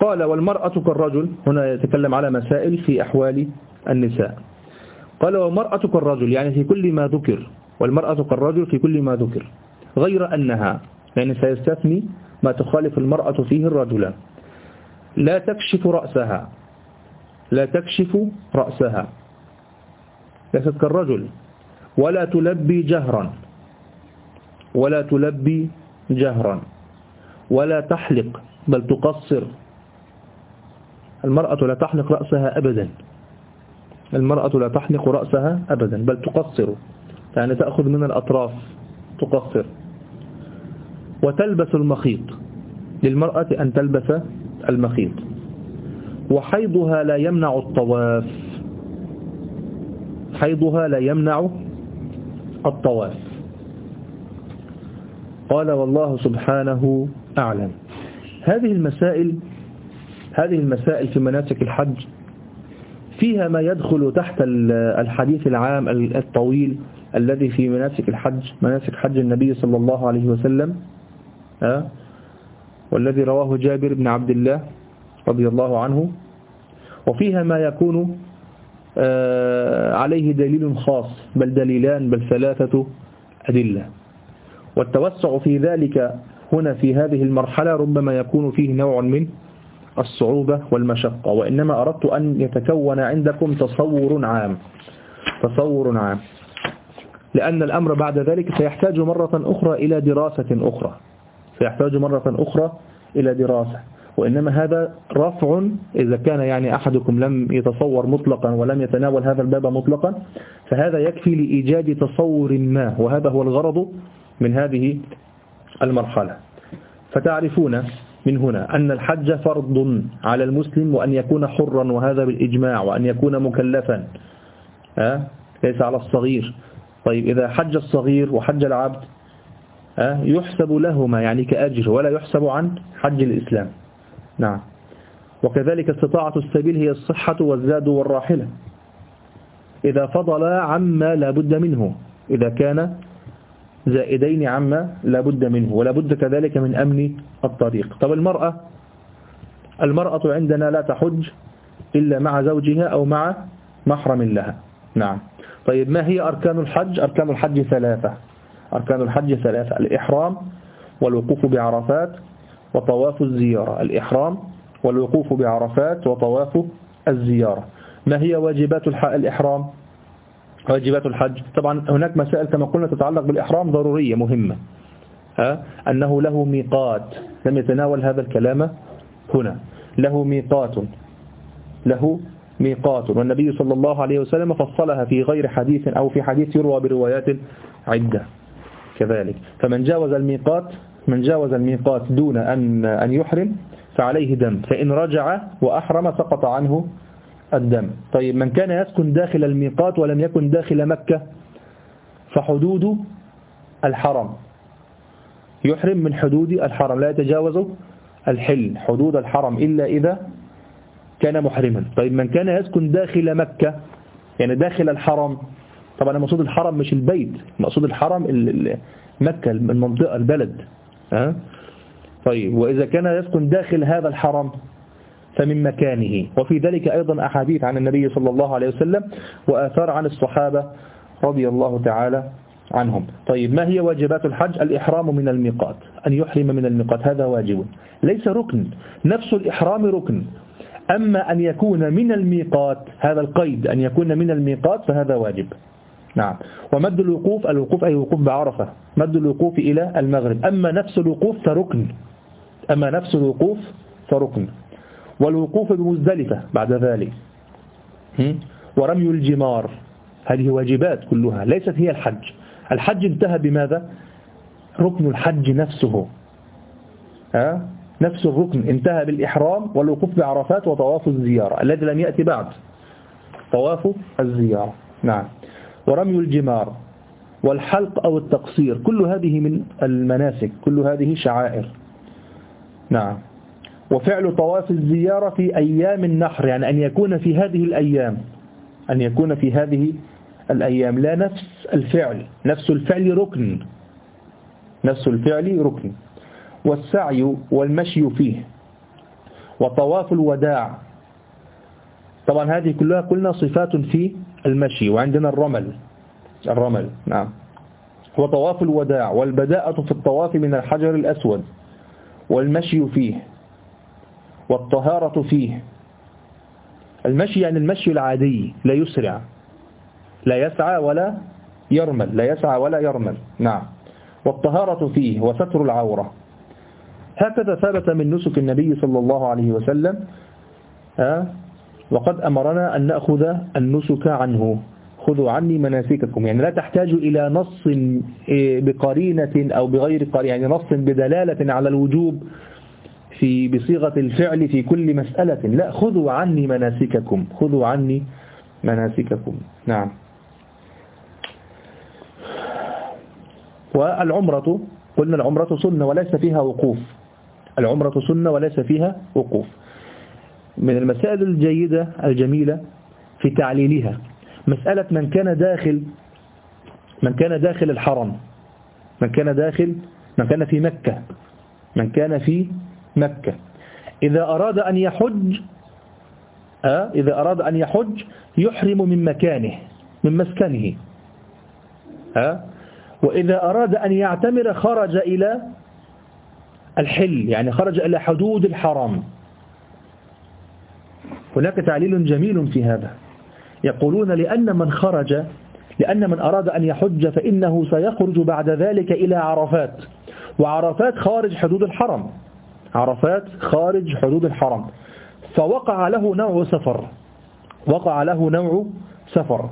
قال والمرأة كالرجل، هنا يتكلم على مسائل في أحوال النساء. قال والمرأة كالرجل يعني في كل ما ذكر، والمرأة كالرجل في كل ما ذكر، غير أنها يعني سيستثني ما تخالف المرأة فيه الرجل. لا تكشف رأسها، لا تكشف رأسها ليست كالرجل، ولا تلبي جهرا، ولا تلبي جهرا، ولا تحلق بل تقصر. المرأة لا تحلق رأسها أبدا، المرأة لا تحلق رأسها أبدا بل تقصر، يعني تأخذ من الأطراف تقصر. وتلبس المخيط، للمرأة أن تلبس المخيط. وحيضها لا يمنع الطواف، حيضها لا يمنع الطواف. قال والله سبحانه أعلم. هذه المسائل هذه المسائل في مناسك الحج فيها ما يدخل تحت الحديث العام الطويل الذي في مناسك الحج، مناسك حج النبي صلى الله عليه وسلم، أه؟ والذي رواه جابر بن عبد الله رضي الله عنه، وفيها ما يكون أه عليه دليل خاص، بل دليلان بل ثلاثة أدلة. والتوسع في ذلك هنا في هذه المرحلة ربما يكون فيه نوع من الصعوبة والمشقة، وإنما أردت أن يتكون عندكم تصور عام، تصور عام، لأن الأمر بعد ذلك سيحتاج مرة أخرى إلى دراسة أخرى، سيحتاج مرة أخرى إلى دراسة. وإنما هذا رفع إذا كان يعني أحدكم لم يتصور مطلقا ولم يتناول هذا الباب مطلقا، فهذا يكفي لإيجاد تصور ما، وهذا هو الغرض من هذه المرحلة. فتعرفون من هنا أن الحج فرض على المسلم، وأن يكون حرا، وهذا بالإجماع، وأن يكون مكلفا، أه؟ ليس على الصغير. طيب إذا حج الصغير وحج العبد أه؟ يحسب لهما يعني كأجر، ولا يحسب عن حج الإسلام. نعم. وكذلك استطاعة السبيل هي الصحة والزاد والراحلة إذا فضل عما لا بد منه، إذا كان زائدين عما لا بد منه، ولا بد كذلك من أمن الطريق. طب المرأة المرأة عندنا لا تحج إلا مع زوجها أو مع محرم لها. نعم. طيب ما هي أركان الحج؟ أركان الحج ثلاثة، أركان الحج ثلاثة: الإحرام والوقوف بعرفات وطواف الزيارة. الإحرام والوقوف بعرفات وطواف الزيارة. ما هي واجبات الإحرام؟ واجبات الحج طبعا هناك مسائل كما قلنا تتعلق بالإحرام ضرورية مهمة، ها؟ أنه له ميقات، لم يتناول هذا الكلام هنا. له ميقات، له ميقات، والنبي صلى الله عليه وسلم فصلها في غير حديث أو في حديث يروى بروايات عدة كذلك. فمن جاوز الميقات من جاوز الميقات دون أن أن يحرم فعليه دم، فإن رجع وأحرم سقط عنه الدم. طيب من كان يسكن داخل الميقات ولم يكن داخل مكة فحدود الحرم، يحرم من حدود الحرم، لا يتجاوز الحل حدود الحرم إلا إذا كان محرما. طيب من كان يسكن داخل مكة يعني داخل الحرم، طبعا المقصود الحرم مش البيت، المقصود الحرم مكة المنطقة البلد، ها؟ طيب وإذا كان يسكن داخل هذا الحرم فمن مكانه. وفي ذلك أيضا أحاديث عن النبي صلى الله عليه وسلم وآثار عن الصحابة رضي الله تعالى عنهم. طيب ما هي واجبات الحج؟ الإحرام من الميقات، أن يحرم من الميقات، هذا واجب ليس ركن، نفس الإحرام ركن، أما أن يكون من الميقات هذا القيد، أن يكون من الميقات فهذا واجب. نعم. ومد الوقوف، الوقوف أي وقوف بعرفة، مد الوقوف إلى المغرب، أما نفس الوقوف فركن، أما نفس الوقوف فركن. والوقوف بمزدلفة بعد ذلك، ورمي الجمار، هذه واجبات كلها ليست هي الحج. الحج انتهى بماذا؟ ركن الحج نفسه، ها؟ نفس الركن انتهى بالإحرام والوقوف بعرفات وطواف الزيارة الذي لم يأتي بعد، طواف الزيارة. نعم. ورمي الجمار والحلق أو التقصير، كل هذه من المناسك، كل هذه شعائر. نعم. وفعل طواف الزيارة في أيام النحر، يعني أن يكون في هذه الأيام، أن يكون في هذه الأيام، لا نفس الفعل، نفس الفعل ركن، نفس الفعل ركن. والسعي والمشي فيه، وطواف الوداع. طبعا هذه كلها قلنا صفات في المشي. وعندنا الرمل الرمل نعم، وطواف الوداع، والبداءة في الطواف من الحجر الأسود، والمشي فيه، والطهارة فيه. المشي يعني المشي العادي، لا يسرع، لا يسعى ولا يرمل، لا يسعى ولا يرمل نعم. والطهارة فيه، وستر العورة. هكذا ثبت من نسك النبي صلى الله عليه وسلم. ها وقد أمرنا أن نأخذ النسك عنه. خذوا عني مناسككم، يعني لا تحتاج إلى نص بقرينة أو بغير قرينة، يعني نص بدلالة على الوجوب في بصيغة الفعل في كل مسألة. لا، خذوا عني مناسككم، خذوا عني مناسككم نعم. والعمرة قلنا العمرة سنة وليس فيها وقوف. العمرة سنة وليس فيها وقوف. من المسائل الجيدة الجميلة في تعليلها مسألة من كان داخل من كان داخل الحرم، من كان داخل من كان في مكة من كان في مكة إذا أراد أن يحج آه إذا أراد أن يحج يحرم من مكانه من مسكنه. آه وإذا أراد أن يعتمر خرج إلى الحل، يعني خرج إلى حدود الحرم. هناك تعليل جميل في هذا. يقولون لأن من خرج لأن من أراد أن يحج فإنه سيخرج بعد ذلك إلى عرفات، وعرفات خارج حدود الحرم، عرفات خارج حدود الحرم، فوقع له نوع سفر وقع له نوع سفر.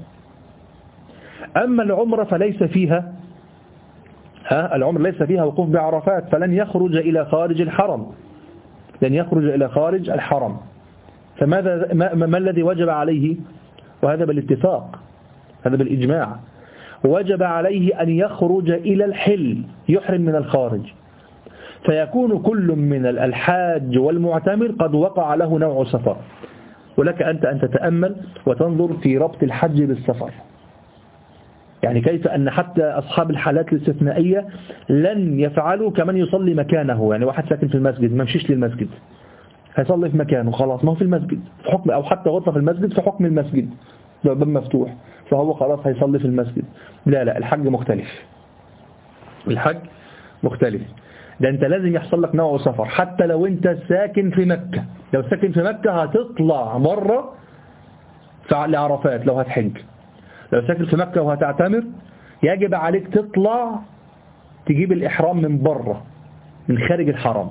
أما العمرة فليس فيها ها العمرة ليس فيها وقوف بعرفات، فلن يخرج إلى خارج الحرم لن يخرج إلى خارج الحرم. فماذا ما, ما الذي وجب عليه؟ وهذا بالاتفاق، هذا بالإجماع، وجب عليه أن يخرج إلى الحل، يحرم من الخارج. فيكون كل من الحاج والمعتمر قد وقع له نوع سفر. ولك أنت أن تتأمل وتنظر في ربط الحج بالسفر، يعني كيف أن حتى أصحاب الحالات الاستثنائية لن يفعلوا كمن يصلي مكانه. يعني واحد ساكن في المسجد ما مشيش للمسجد، هيصلي في مكانه خلاص، ما هو في المسجد في حكم، أو حتى غرفة في المسجد في حكم المسجد، باب مفتوح فهو خلاص هيصلي في المسجد. لا لا، الحج مختلف، الحج مختلف. ده انت لازم يحصل لك نوع سفر. حتى لو انت ساكن في مكة، لو ساكن في مكة هتطلع مرة لعرفات لو هتحج. لو ساكن في مكة وهتعتمر يجب عليك تطلع تجيب الإحرام من بره من خارج الحرم،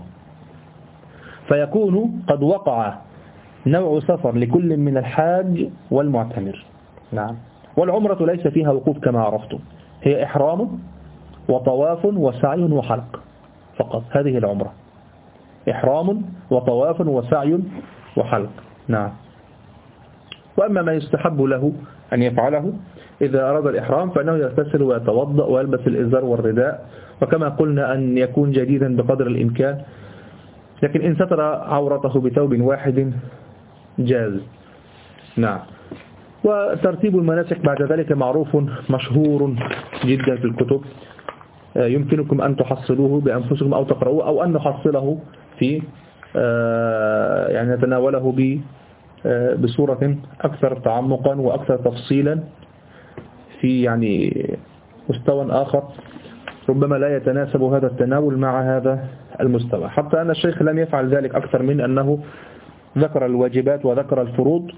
فيكون قد وقع نوع سفر لكل من الحاج والمعتمر نعم. والعمرة ليس فيها وقوف كما عرفتم، هي إحرام وطواف وسعي وحلق فقط. هذه العمرة، إحرام وطواف وسعي وحلق نعم. وأما ما يستحب له أن يفعله إذا أراد الإحرام فإنه يغتسل ويتوضأ ويلبس الإزار والرداء، وكما قلنا أن يكون جديدا بقدر الإمكان، لكن إن ستر عورته بثوب واحد جاز نعم. وترتيب المناسك بعد ذلك معروف مشهور جدا في الكتب، يمكنكم أن تحصلوه بأنفسكم أو تقرأوه أو أن نحصله في يعني نتناوله بصورة أكثر تعمقا وأكثر تفصيلا في يعني مستوى آخر ربما لا يتناسب هذا التناول مع هذا المستوى. حتى أن الشيخ لم يفعل ذلك أكثر من أنه ذكر الواجبات وذكر الفروض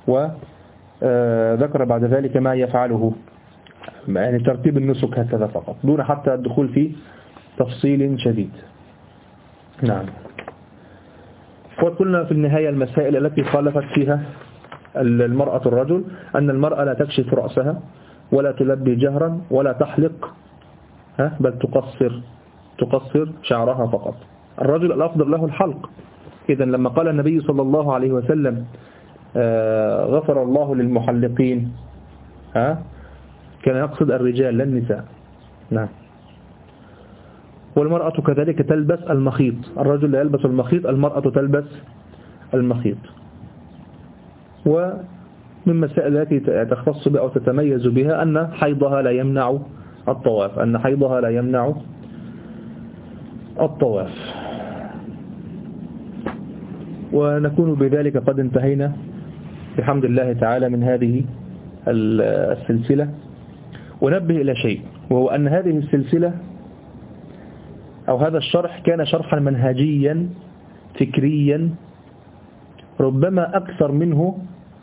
وذكر بعد ذلك ما يفعله، يعني ترتيب النسك هكذا فقط دون حتى الدخول في تفصيل شديد نعم. وقلنا في النهاية المسائل التي خالفت فيها المرأة الرجل، أن المرأة لا تكشف رأسها ولا تلبي جهرا ولا تحلق ها بل تقصر تقصر شعرها فقط. الرجل الأفضل له الحلق. إذن لما قال النبي صلى الله عليه وسلم آه غفر الله للمحلقين ها كان يقصد الرجال لا النساء نعم. والمرأة كذلك تلبس المخيط، الرجل لا يلبس المخيط، المرأة تلبس المخيط. ومن مسائل التي تختص بها أو تتميز بها أن حيضها لا يمنع الطواف أن حيضها لا يمنع الطواف. ونكون بذلك قد انتهينا بحمد الله تعالى من هذه السلسلة. ونبه إلى شيء، وهو أن هذه السلسلة أو هذا الشرح كان شرحا منهجيا فكريا ربما أكثر منه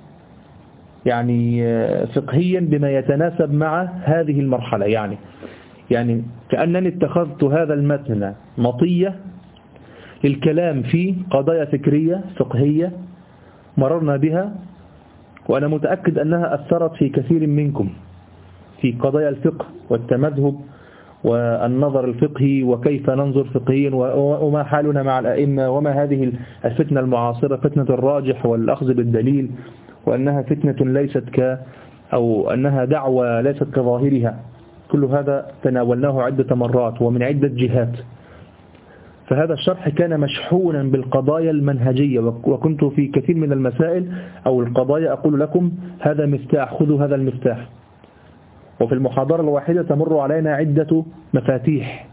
يعني فقهيا بما يتناسب مع هذه المرحلة. يعني يعني كأنني اتخذت هذا المتن مطية للكلام في قضايا فكرية فقهية مررنا بها، وأنا متأكد أنها أثرت في كثير منكم في قضايا الفقه والتمذهب والنظر الفقهي وكيف ننظر فقهيا وما حالنا مع الأئمة، وما هذه الفتنة المعاصرة، فتنة الراجح والأخذ بالدليل، وأنها فتنة ليست ك أو أنها دعوة ليست كظاهرها. كل هذا تناولناه عدة مرات ومن عدة جهات. فهذا الشرح كان مشحونا بالقضايا المنهجية، وكنت في كثير من المسائل أو القضايا أقول لكم هذا مفتاح، خذوا هذا المفتاح. وفي المحاضرة الواحدة تمر علينا عدة مفاتيح.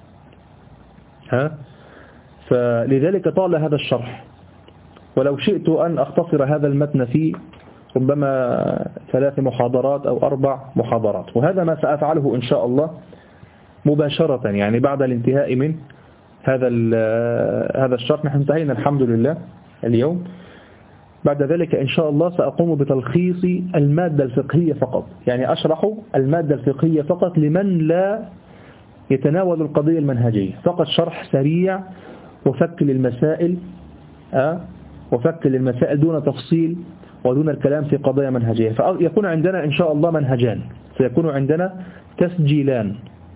ها؟ فلذلك طال هذا الشرح، ولو شئت أن أختصر هذا المتن في ربما ثلاث محاضرات أو أربع محاضرات، وهذا ما سأفعله إن شاء الله مباشرة. يعني بعد الانتهاء من هذا هذا الشرح، نحن انتهينا الحمد لله اليوم. بعد ذلك إن شاء الله سأقوم بتلخيص المادة الفقهية فقط، يعني أشرح المادة الفقهية فقط لمن لا يتناول القضية المنهجية، فقط شرح سريع وفك للمسائل أه؟ وفك للمسائل دون تفصيل ودون الكلام في قضايا منهجية. فيكون عندنا إن شاء الله منهجان، سيكون عندنا تسجيلان: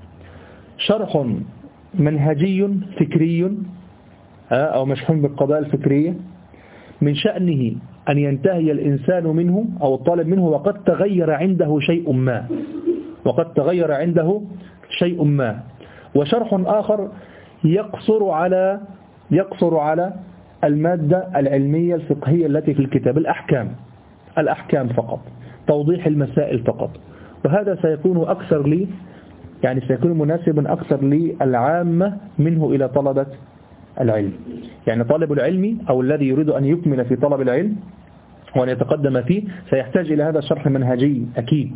شرح منهجي فكري أو مشحون بالقضايا الفكرية من شأنه أن ينتهي الإنسان منه أو الطالب منه وقد تغير عنده شيء ما وقد تغير عنده شيء ما وشرح آخر يقصر على يقصر على المادة العلمية الفقهية التي في الكتاب، الأحكام الأحكام فقط، توضيح المسائل فقط. وهذا سيكون أكثر لي يعني سيكون مناسبا أكثر للعامة منه إلى طلبة العلم. يعني طالب العلم أو الذي يريد أن يكمل في طلب العلم وأن يتقدم فيه سيحتاج إلى هذا الشرح المنهجي أكيد،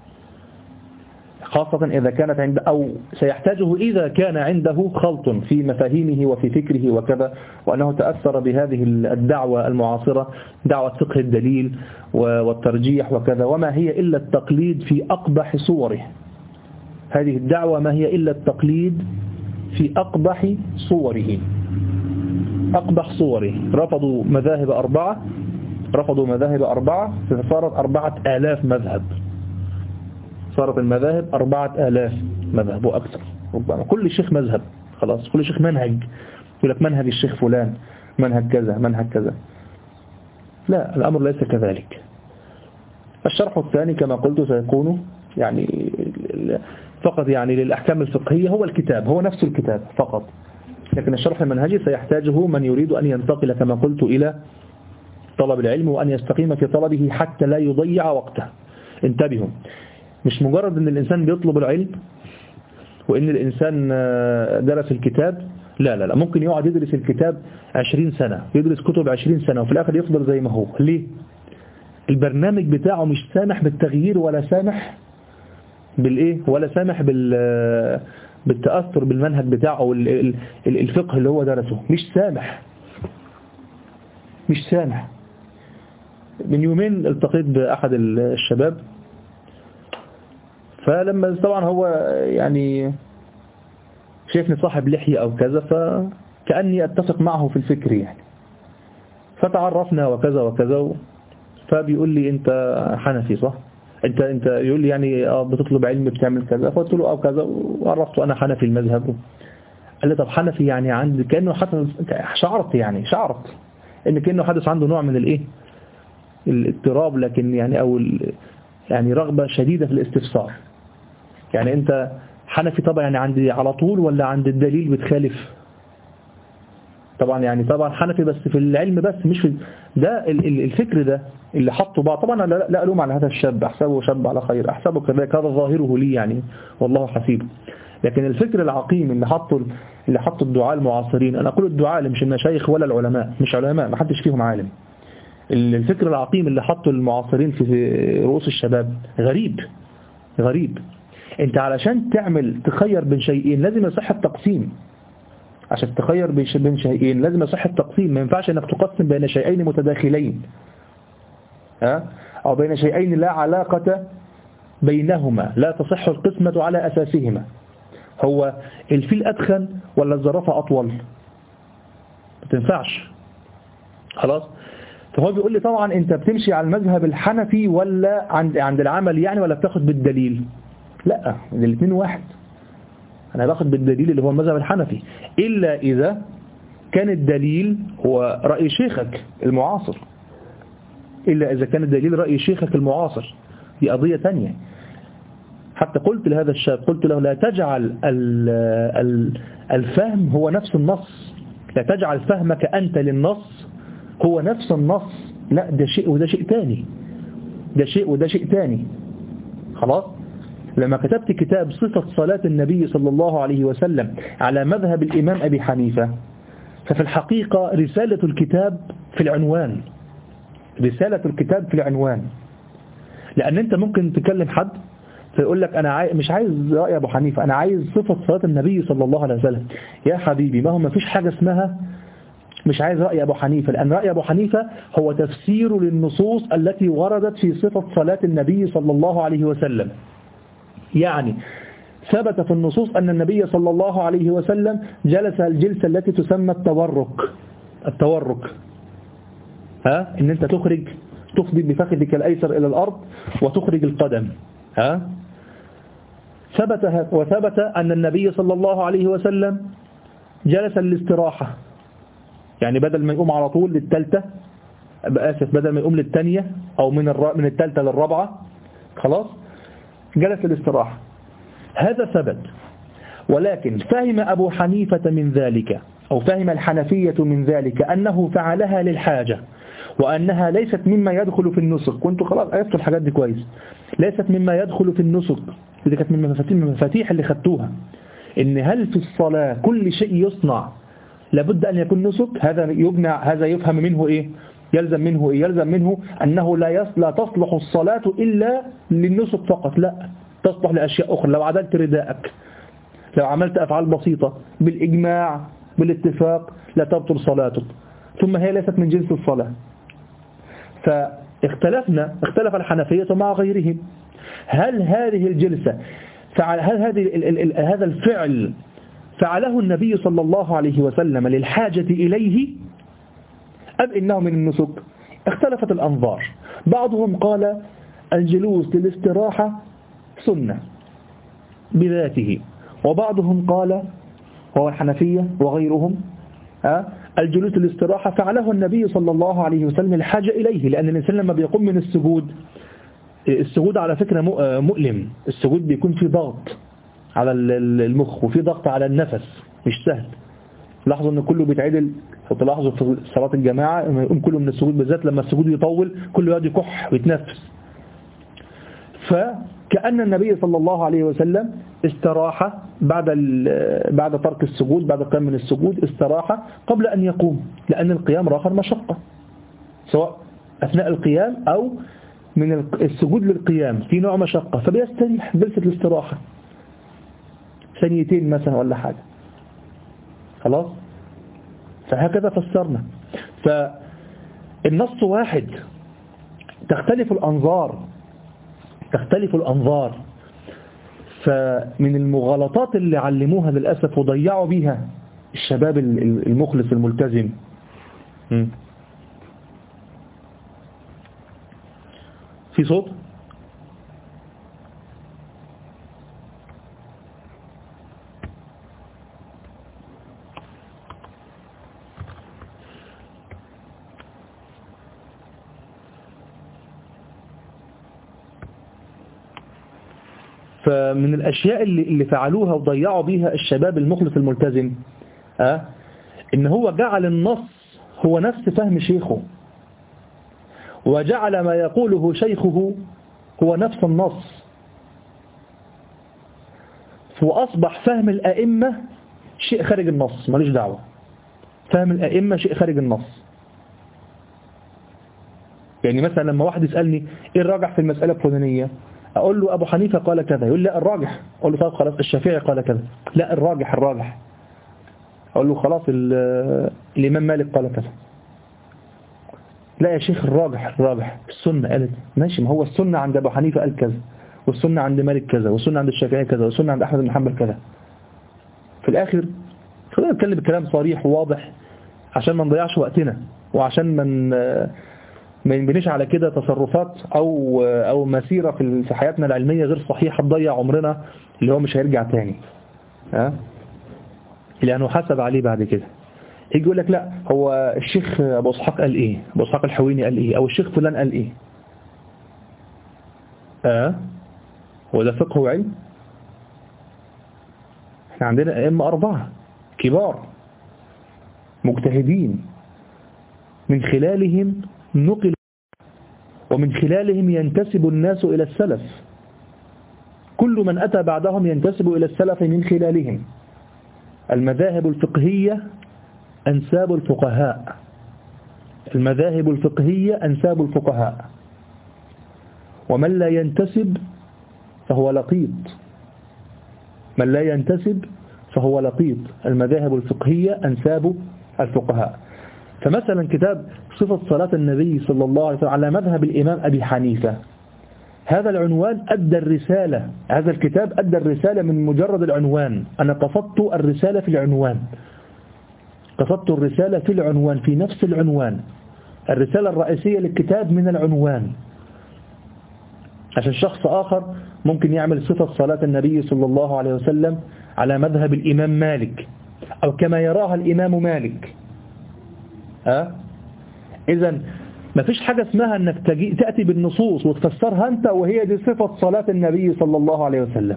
خاصة إذا كانت عند أو سيحتاجه إذا كان عنده خلط في مفاهيمه وفي فكره وكذا، وأنه تأثر بهذه الدعوة المعاصرة، دعوة فقه الدليل والترجيح وكذا، وما هي إلا التقليد في أقبح صوره. هذه الدعوة ما هي إلا التقليد في أقبح صوره أقبح صوره رفضوا مذاهب أربعة رفضوا مذاهب أربعة فصارت أربعة آلاف مذهب صارت المذاهب أربعة آلاف مذهب وأكثر، ربما كل شيخ مذهب، خلاص كل شيخ منهج، يقول لك منهج الشيخ فلان، منهج كذا منهج كذا. لا، الأمر ليس كذلك. الشرح الثاني كما قلت سيكون يعني فقط يعني للأحكام الفقهية، هو الكتاب هو نفس الكتاب فقط، لكن الشرح المنهجي سيحتاجه من يريد أن ينتقل كما قلت إلى طلب العلم وأن يستقيم في طلبه حتى لا يضيع وقته. انتبهوا، مش مجرد أن الإنسان بيطلب العلم وأن الإنسان درس الكتاب، لا لا لا ممكن يقعد يدرس الكتاب عشرين سنة، يدرس كتب عشرين سنة وفي الآخر يفضل زي ما هو. ليه؟ البرنامج بتاعه مش سامح بالتغيير ولا سامح بالإيه ولا سامح بال بالتأثر بالمنهج بتاعه أو الفقه اللي هو درسه، مش سامح مش سامح. من يومين التقيت بأحد الشباب، فلما طبعا هو يعني شايفني صاحب لحية أو كذا، فكأني أتفق معه في الفكر يعني، فتعرفنا وكذا وكذا، فبيقول لي أنت حنفي صح؟ أنت أنت يقول لي يعني اه بتطلب علم بتعمل كذا، فقلت له أو كذا وعرفته أنا حنفي المذهب. قال لي طب حنفي يعني عندي كأنه حتى شعرت يعني شعرت إن كأنه حدث عنده نوع من الإيه الاضطراب، لكن يعني أو يعني رغبة شديدة في الاستفسار. يعني أنت حنفي طبعا يعني عندي على طول ولا عند الدليل بتخالف؟ طبعا يعني طبعا حنفي بس في العلم بس مش في ده الفكر ده اللي حطه بقى. طبعا لا, لا ألوم على هذا الشاب، أحسبه شاب على خير، أحسبه كذلك، هذا ظاهره لي يعني والله حسيبه. لكن الفكر العقيم اللي حطوا اللي حطوا الدعاء المعاصرين، أنا أقول الدعاء مش المشايخ ولا العلماء، مش علماء، ما حدش فيهم عالم. الفكر العقيم اللي حطوا المعاصرين في رؤوس الشباب غريب غريب. انت علشان تعمل تخير بين شيئين لازم يصح التقسيم. عشان تخير بين شيئين لازم يصح التقسيم. ما ينفعش انك تقسم بين شيئين متداخلين، ها، او بين شيئين لا علاقة بينهما، لا تصح القسمة على اساسهما. هو الفيل ادخن ولا الزرافة اطول؟ ما تنفعش. خلاص. فهو بيقول لي طبعا انت بتمشي على المذهب الحنفي ولا عند عند العمل يعني، ولا بتاخد بالدليل؟ لا، الاثنين واحد. انا باخد بالدليل اللي هو المذهب الحنفي، الا اذا كان الدليل هو رأي شيخك المعاصر، الا اذا كان الدليل رأي شيخك المعاصر، دي قضية ثانية. حتى قلت لهذا الشاب، قلت له لا تجعل الفهم هو نفس النص، لا تجعل فهمك أنت للنص هو نفس النص، لا، ده شيء وده شيء تاني، ده شيء وده شيء تاني. خلاص. لما كتبت كتاب صفة صلاة النبي صلى الله عليه وسلم على مذهب الإمام أبي حنيفة، ففي الحقيقة رسالة الكتاب في العنوان، رسالة الكتاب في العنوان. لأن أنت ممكن تكلم حد فيقول لك أنا عاي... مش عايز رأي أبو حنيفة، أنا عايز صفة صلاة النبي صلى الله عليه وسلم. يا حبيبي، ما هو ما فيش حاجة اسمها مش عايز رأي أبو حنيفة، لأن رأي أبو حنيفة هو تفسير للنصوص التي وردت في صفة صلاة النبي صلى الله عليه وسلم. يعني ثبت في النصوص أن النبي صلى الله عليه وسلم جلس الجلسة التي تسمى التورك. التورك ها، إن أنت تخرج تفضي بفخذك الأيسر إلى الأرض وتخرج القدم. ها، ثبت وثبت أن النبي صلى الله عليه وسلم جلس للاستراحة، يعني بدل ما يقوم على طول للثالثة، آسف، بدل ما يقوم للثانية أو من الر... من الثالثة للرابعة، خلاص، جلس للاستراحة. هذا ثبت. ولكن فهم أبو حنيفة من ذلك، أو فهم الحنفية من ذلك، أنه فعلها للحاجة، وأنها ليست مما يدخل في النسك. كنت خلاص عرفت الحاجات دي كويس. ليست مما يدخل في النسك، دي كانت من المفاتيح اللي خدتوها، إن هل في الصلاة كل شيء يصنع لابد أن يكون نسك؟ هذا يبنى، هذا يفهم منه إيه؟ يلزم منه إيه؟ يلزم منه أنه لا يص... لا تصلح الصلاة إلا للنسك فقط، لا، تصلح لأشياء أخرى. لو عدلت رداءك، لو عملت أفعال بسيطة بالإجماع بالاتفاق لا تبطل صلاتك، ثم هي ليست من جنس الصلاة. فاختلفنا، اختلف الحنفية مع غيرهم، هل هذه الجلسة فعل هل هذه ال ال ال هذا الفعل فعله النبي صلى الله عليه وسلم للحاجة إليه أم إنه من النسك؟ اختلفت الأنظار. بعضهم قال الجلوس للاستراحة سنة بذاته، وبعضهم قال، وهو الحنفية وغيرهم، أه؟ الجلوس للاستراحة فعله النبي صلى الله عليه وسلم الحاجة إليه، لأن الإنسان لما بيقوم من السجود، السجود على فكرة مؤلم، السجود بيكون فيه ضغط على المخ وفيه ضغط على النفس، مش سهل. لاحظوا ان كله بيتعدل، تلاحظوا في صلاة الجماعة لما يقوم كله من السجود، بالذات لما السجود يطول كله يقعد يكح ويتنفس. فكأن النبي صلى الله عليه وسلم استراح بعد بعد ترك السجود، بعد القيام من السجود استراح قبل أن يقوم، لأن القيام راخر مشقة، سواء أثناء القيام أو من السجود للقيام في نوع مشقة، فبيستريح جلسة الاستراحة ثانيتين مثلا ولا حاجة. خلاص. فهكذا فسرنا. فالنص واحد، تختلف الأنظار تختلف الأنظار فمن المغالطات اللي علموها للأسف وضيعوا بيها الشباب المخلص الملتزم. في صوت؟ فمن الأشياء اللي, اللي فعلوها وضيعوا بيها الشباب المخلص الملتزم، أه؟ إن هو جعل النص هو نفس فهم شيخه، وجعل ما يقوله شيخه هو نفس النص. وأصبح فهم الأئمة شيء خارج النص، ماليش دعوة. فهم الأئمة شيء خارج النص. يعني مثلا لما واحد يسألني إيه الراجح في المسألة الفلانية، أقول له أبو حنيفة قال كذا، يقول لا الراجح. أقول له طب خلاص الشافعي قال كذا، لا الراجح الراجح. أقول له خلاص الإمام مالك قال كذا، لا يا شيخ الراجح الراجح السنة قالت. ماشي، ما هو السنة عند أبو حنيفة قال كذا، والسنة عند مالك كذا، والسنة عند الشافعي كذا، والسنة عند أحمد بن حنبل كذا. في الآخر خلينا نتكلم بكلام صريح وواضح عشان ما نضيعش وقتنا، وعشان من ما ينبنيش على كده تصرفات أو أو مسيرة في حياتنا العلمية غير صحيحة تضيع عمرنا اللي هو مش هيرجع تاني، ها، لأنه حسب عليه بعد كده. يجي يقول لك لا هو الشيخ أبو إسحاق قال إيه، أبو إسحاق الحويني قال إيه، أو الشيخ فلان قال إيه. آه هو ده فقه وعلم؟ احنا عندنا أئمة أربعة كبار مجتهدين، من خلالهم نقل ومن خلالهم ينتسب الناس إلى السلف. كل من أتى بعدهم ينتسب إلى السلف من خلالهم. المذاهب الفقهية أنساب الفقهاء، المذاهب الفقهية أنساب الفقهاء، ومن لا ينتسب فهو لقيط، من لا ينتسب فهو لقيط. المذاهب الفقهية أنساب الفقهاء. فمثلا كتاب صفة صلاة النبي صلى الله عليه وسلم على مذهب الإمام أبي حنيفة، هذا العنوان أدى الرسالة، هذا الكتاب أدى الرسالة من مجرد العنوان. أنا قصدت الرسالة في العنوان، قصدت الرسالة في العنوان، في نفس العنوان. الرسالة الرئيسية للكتاب من العنوان، عشان شخص آخر ممكن يعمل صفة صلاة النبي صلى الله عليه وسلم على مذهب الإمام مالك أو كما يراها الإمام مالك. أه؟ إذن ما فيش حاجة اسمها أنك تجي تأتي بالنصوص وتفسرها أنت وهي دي صفة صلاة النبي صلى الله عليه وسلم.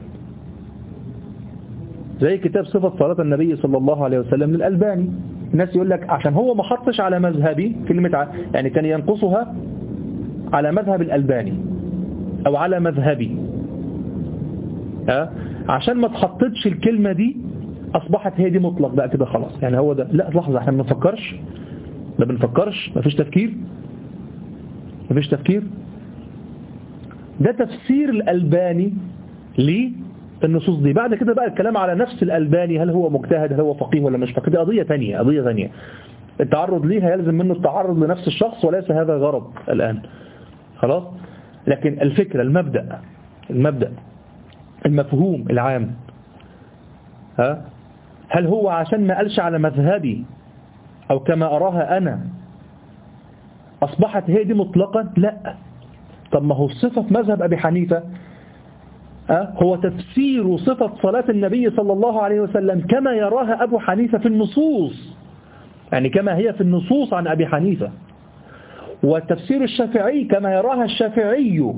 زي كتاب صفة صلاة النبي صلى الله عليه وسلم للألباني، الناس يقول لك عشان هو ما حطش على مذهبي كلمة، يعني كان ينقصها على مذهب الألباني أو على مذهبي، أه؟ عشان ما تحطتش الكلمة دي أصبحت هي دي مطلق بقى كده خلاص. يعني هو ده، لا لحظة، احنا ما بنفكرش، ما بنفكرش، ما فيش تفكير، ما فيش تفكير. ده تفسير الألباني للنصوص دي. بعد كده بقى الكلام على نفس الألباني، هل هو مجتهد، هل هو فقيه ولا مش فقيه، دي قضية ثانية، قضية ثانية. التعرض ليها يلزم منه التعرض لنفس الشخص، وليس هذا غرض الآن، خلاص. لكن الفكرة، المبدأ المبدأ المفهوم العام، ها، هل هو عشان ما قالش على مذهبي أو كما أراها أنا أصبحت هي دي مطلقا؟ لا. طب ما هو صفة مذهب أبي حنيفة أه؟ هو تفسير صفة صلاة النبي صلى الله عليه وسلم كما يراها أبو حنيفة في النصوص، يعني كما هي في النصوص عن أبي حنيفة. والتفسير الشافعي كما يراها الشافعي.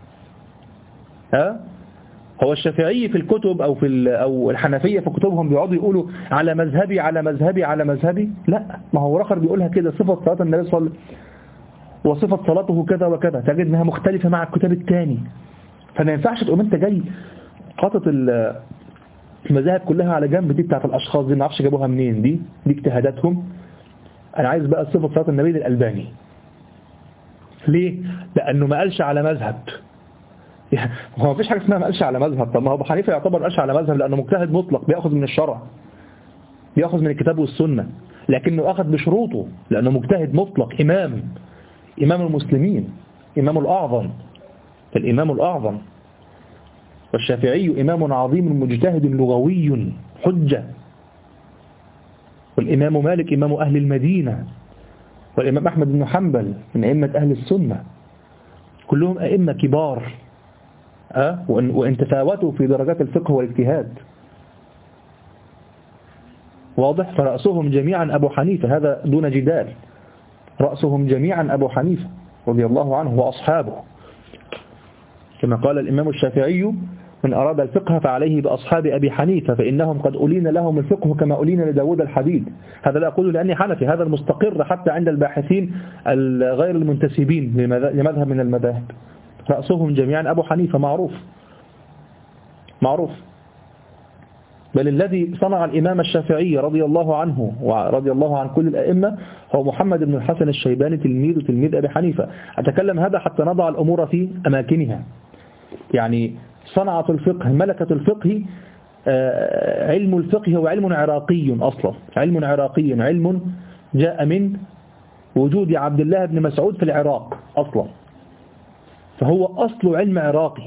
أه؟ هو الشافعي في الكتب أو في أو الحنفية في كتبهم بيقعدوا يقولوا على مذهبي على مذهبي على مذهبي. لا، ما هو رخر بيقولها كده، صفة صلاة النبي صلى الله عليه وسلم وصفة صلاته كذا وكذا، تجد انها مختلفة مع الكتاب الثاني. فما ينفعش تقوم انت جاي حاطط المذاهب كلها على جنب، دي بتاعت الاشخاص دي ما اعرفش جابوها منين، دي دي اجتهاداتهم. انا عايز بقى صفة صلاة النبي للألباني. ليه؟ لانه ما قالش على مذهب. يعني هو ما فيش حاجة اسمها ما قالش على مذهب. طب ما هو ابو حنيفة يعتبر ما قالش على مذهب لانه مجتهد مطلق، بياخذ من الشرع، بياخذ من الكتاب والسنة، لكنه اخذ بشروطه لانه مجتهد مطلق، امام إمام المسلمين، إمام الأعظم، الإمام الأعظم. والشافعي إمام عظيم مجتهد لغوي حجة، والإمام مالك إمام أهل المدينة، والإمام أحمد بن حنبل من أئمة أهل السنة، كلهم أئمة كبار، أه؟ وإن تفاوتوا في درجات الفقه والاجتهاد، واضح. فرأسهم جميعا أبو حنيفة، هذا دون جدال، رأسهم جميعا أبو حنيفة رضي الله عنه وأصحابه، كما قال الإمام الشافعي: من أراد الفقه فعليه بأصحاب أبي حنيفة فإنهم قد أولين لهم الفقه كما أولين لداود الحديد. هذا لا أقول لأني حنفي، هذا المستقر حتى عند الباحثين غير المنتسبين لمذهب من المذاهب. رأسهم جميعا أبو حنيفة، معروف معروف. بل الذي صنع الإمام الشافعي رضي الله عنه ورضي الله عن كل الأئمة هو محمد بن الحسن الشيباني تلميذ تلميذ أبي حنيفة. أتكلم هذا حتى نضع الأمور في أماكنها. يعني صنعة الفقه ملكة الفقه، علم الفقه هو علم عراقي أصلا، علم عراقي، علم جاء من وجود عبد الله بن مسعود في العراق أصلا، فهو أصل علم عراقي.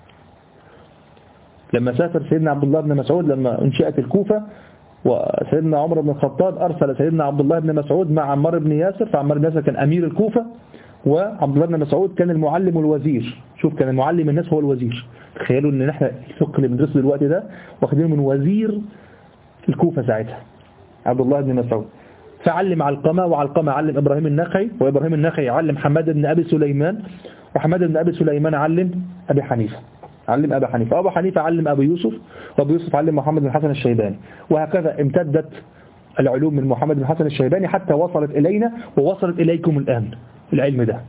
لما سافر سيدنا عبد الله بن مسعود لما انشأت الكوفة، وسيدنا عمر بن الخطاب أرسل سيدنا عبد الله بن مسعود مع عمار بن ياسر، فعمار بن ياسر كان أمير الكوفة وعبد الله بن مسعود كان المعلم والوزير. شوف، كان المعلم الناس هو الوزير. تخيلوا ان احنا الفقه اللي بندرسه دلوقتي ده واخدينه من وزير الكوفة ساعتها عبد الله بن مسعود. فعلم علقمة، وعلقمة علم إبراهيم النخعي، وإبراهيم النخعي علم حماد بن أبي سليمان، وحماد بن أبي سليمان علم أبي حنيفة علم أبي حنيفة أبو حنيفة علم أبو يوسف، وأبو يوسف علم محمد بن الحسن الشيباني، وهكذا امتدت العلوم من محمد بن الحسن الشيباني حتى وصلت إلينا ووصلت إليكم الآن العلم ده.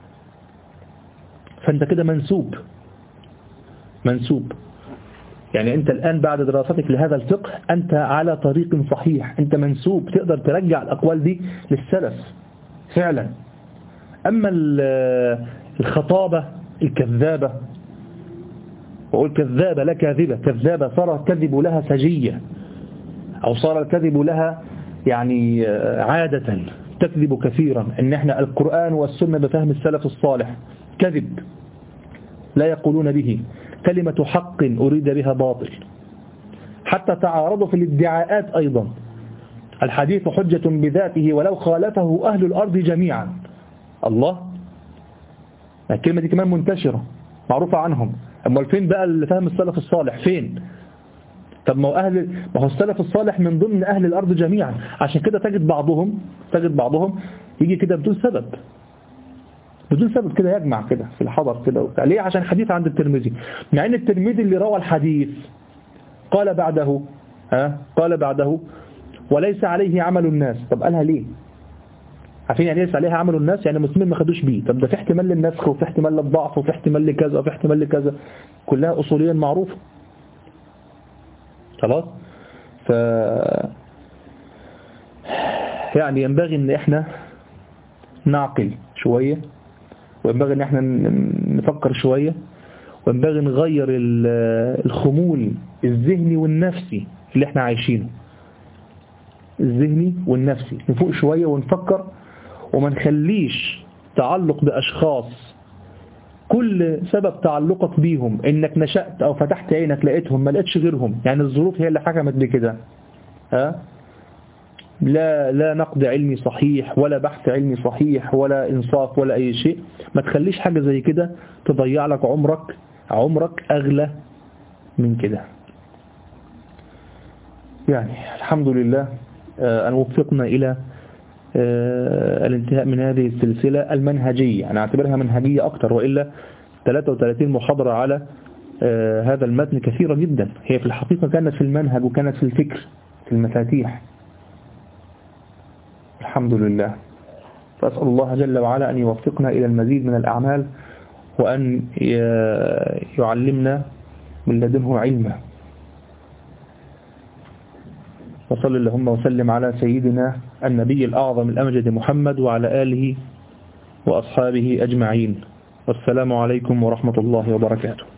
فأنت كده منسوب منسوب يعني أنت الآن بعد دراستك لهذا الفقه أنت على طريق صحيح، أنت منسوب، تقدر ترجع الأقوال دي للسلف فعلا. أما الخطابة الكذابة، وقول كذابة لا كاذبة، كذابة صار الكذب لها سجية، أو صار الكذب لها يعني عادة تكذب كثيرا. إن احنا القرآن والسنة بفهم السلف الصالح كذب لا يقولون به، كلمة حق أريد بها باطل. حتى تعارضوا في الادعاءات أيضا، الحديث حجة بذاته ولو خالفه أهل الأرض جميعا. الله، الكلمة دي كمان منتشرة معروفة عنهم. أما فين بقى اللي فهم السلف الصالح؟ فين؟ طب ما هو أهل ما هو السلف الصالح من ضمن أهل الأرض جميعا. عشان كده تجد بعضهم تجد بعضهم يجي كده بدون سبب بدون سبب كده يجمع كده في الحضر كده. ليه؟ عشان حديث عند الترمذي، مع ان الترمذي اللي روى الحديث قال بعده ها قال بعده وليس عليه عمل الناس. طب قالها ليه؟ عارفين يعني ليس عليها عمل الناس؟ يعني المسلمين ما خدوش بيه. طب ده في احتمال للنسخ، وفي احتمال للضعف، وفي احتمال لكذا، وفي احتمال لكذا، كلها اصوليا معروفه. خلاص. ف يعني ينبغي ان احنا نعقل شويه، وينبغي ان احنا نفكر شوية، وينبغي نغير الخمول الذهني والنفسي اللي احنا عايشينه، الذهني والنفسي. نفوق شوية ونفكر، وما نخليش تعلق بأشخاص كل سبب تعلقك بيهم انك نشأت او فتحت عينك لقيتهم ما لقيتش غيرهم، يعني الظروف هي اللي حكمت بكده. ها لا لا نقد علمي صحيح، ولا بحث علمي صحيح، ولا إنصاف، ولا أي شيء. ما تخليش حاجة زي كده تضيع لك عمرك عمرك أغلى من كده. يعني الحمد لله أن وفقنا إلى الانتهاء من هذه السلسلة المنهجية. أنا أعتبرها منهجية أكتر، وإلا ثلاثة وثلاثين محاضرة على هذا المتن كثيرة جدا. هي في الحقيقة كانت في المنهج، وكانت في الفكر، في المفاتيح. الحمد لله. فأسأل الله جل وعلا أن يوفقنا إلى المزيد من الأعمال، وأن يعلمنا من لدنه علما. وصل اللهم وسلم على سيدنا النبي الأعظم الأمجد محمد وعلى آله وأصحابه أجمعين. والسلام عليكم ورحمة الله وبركاته.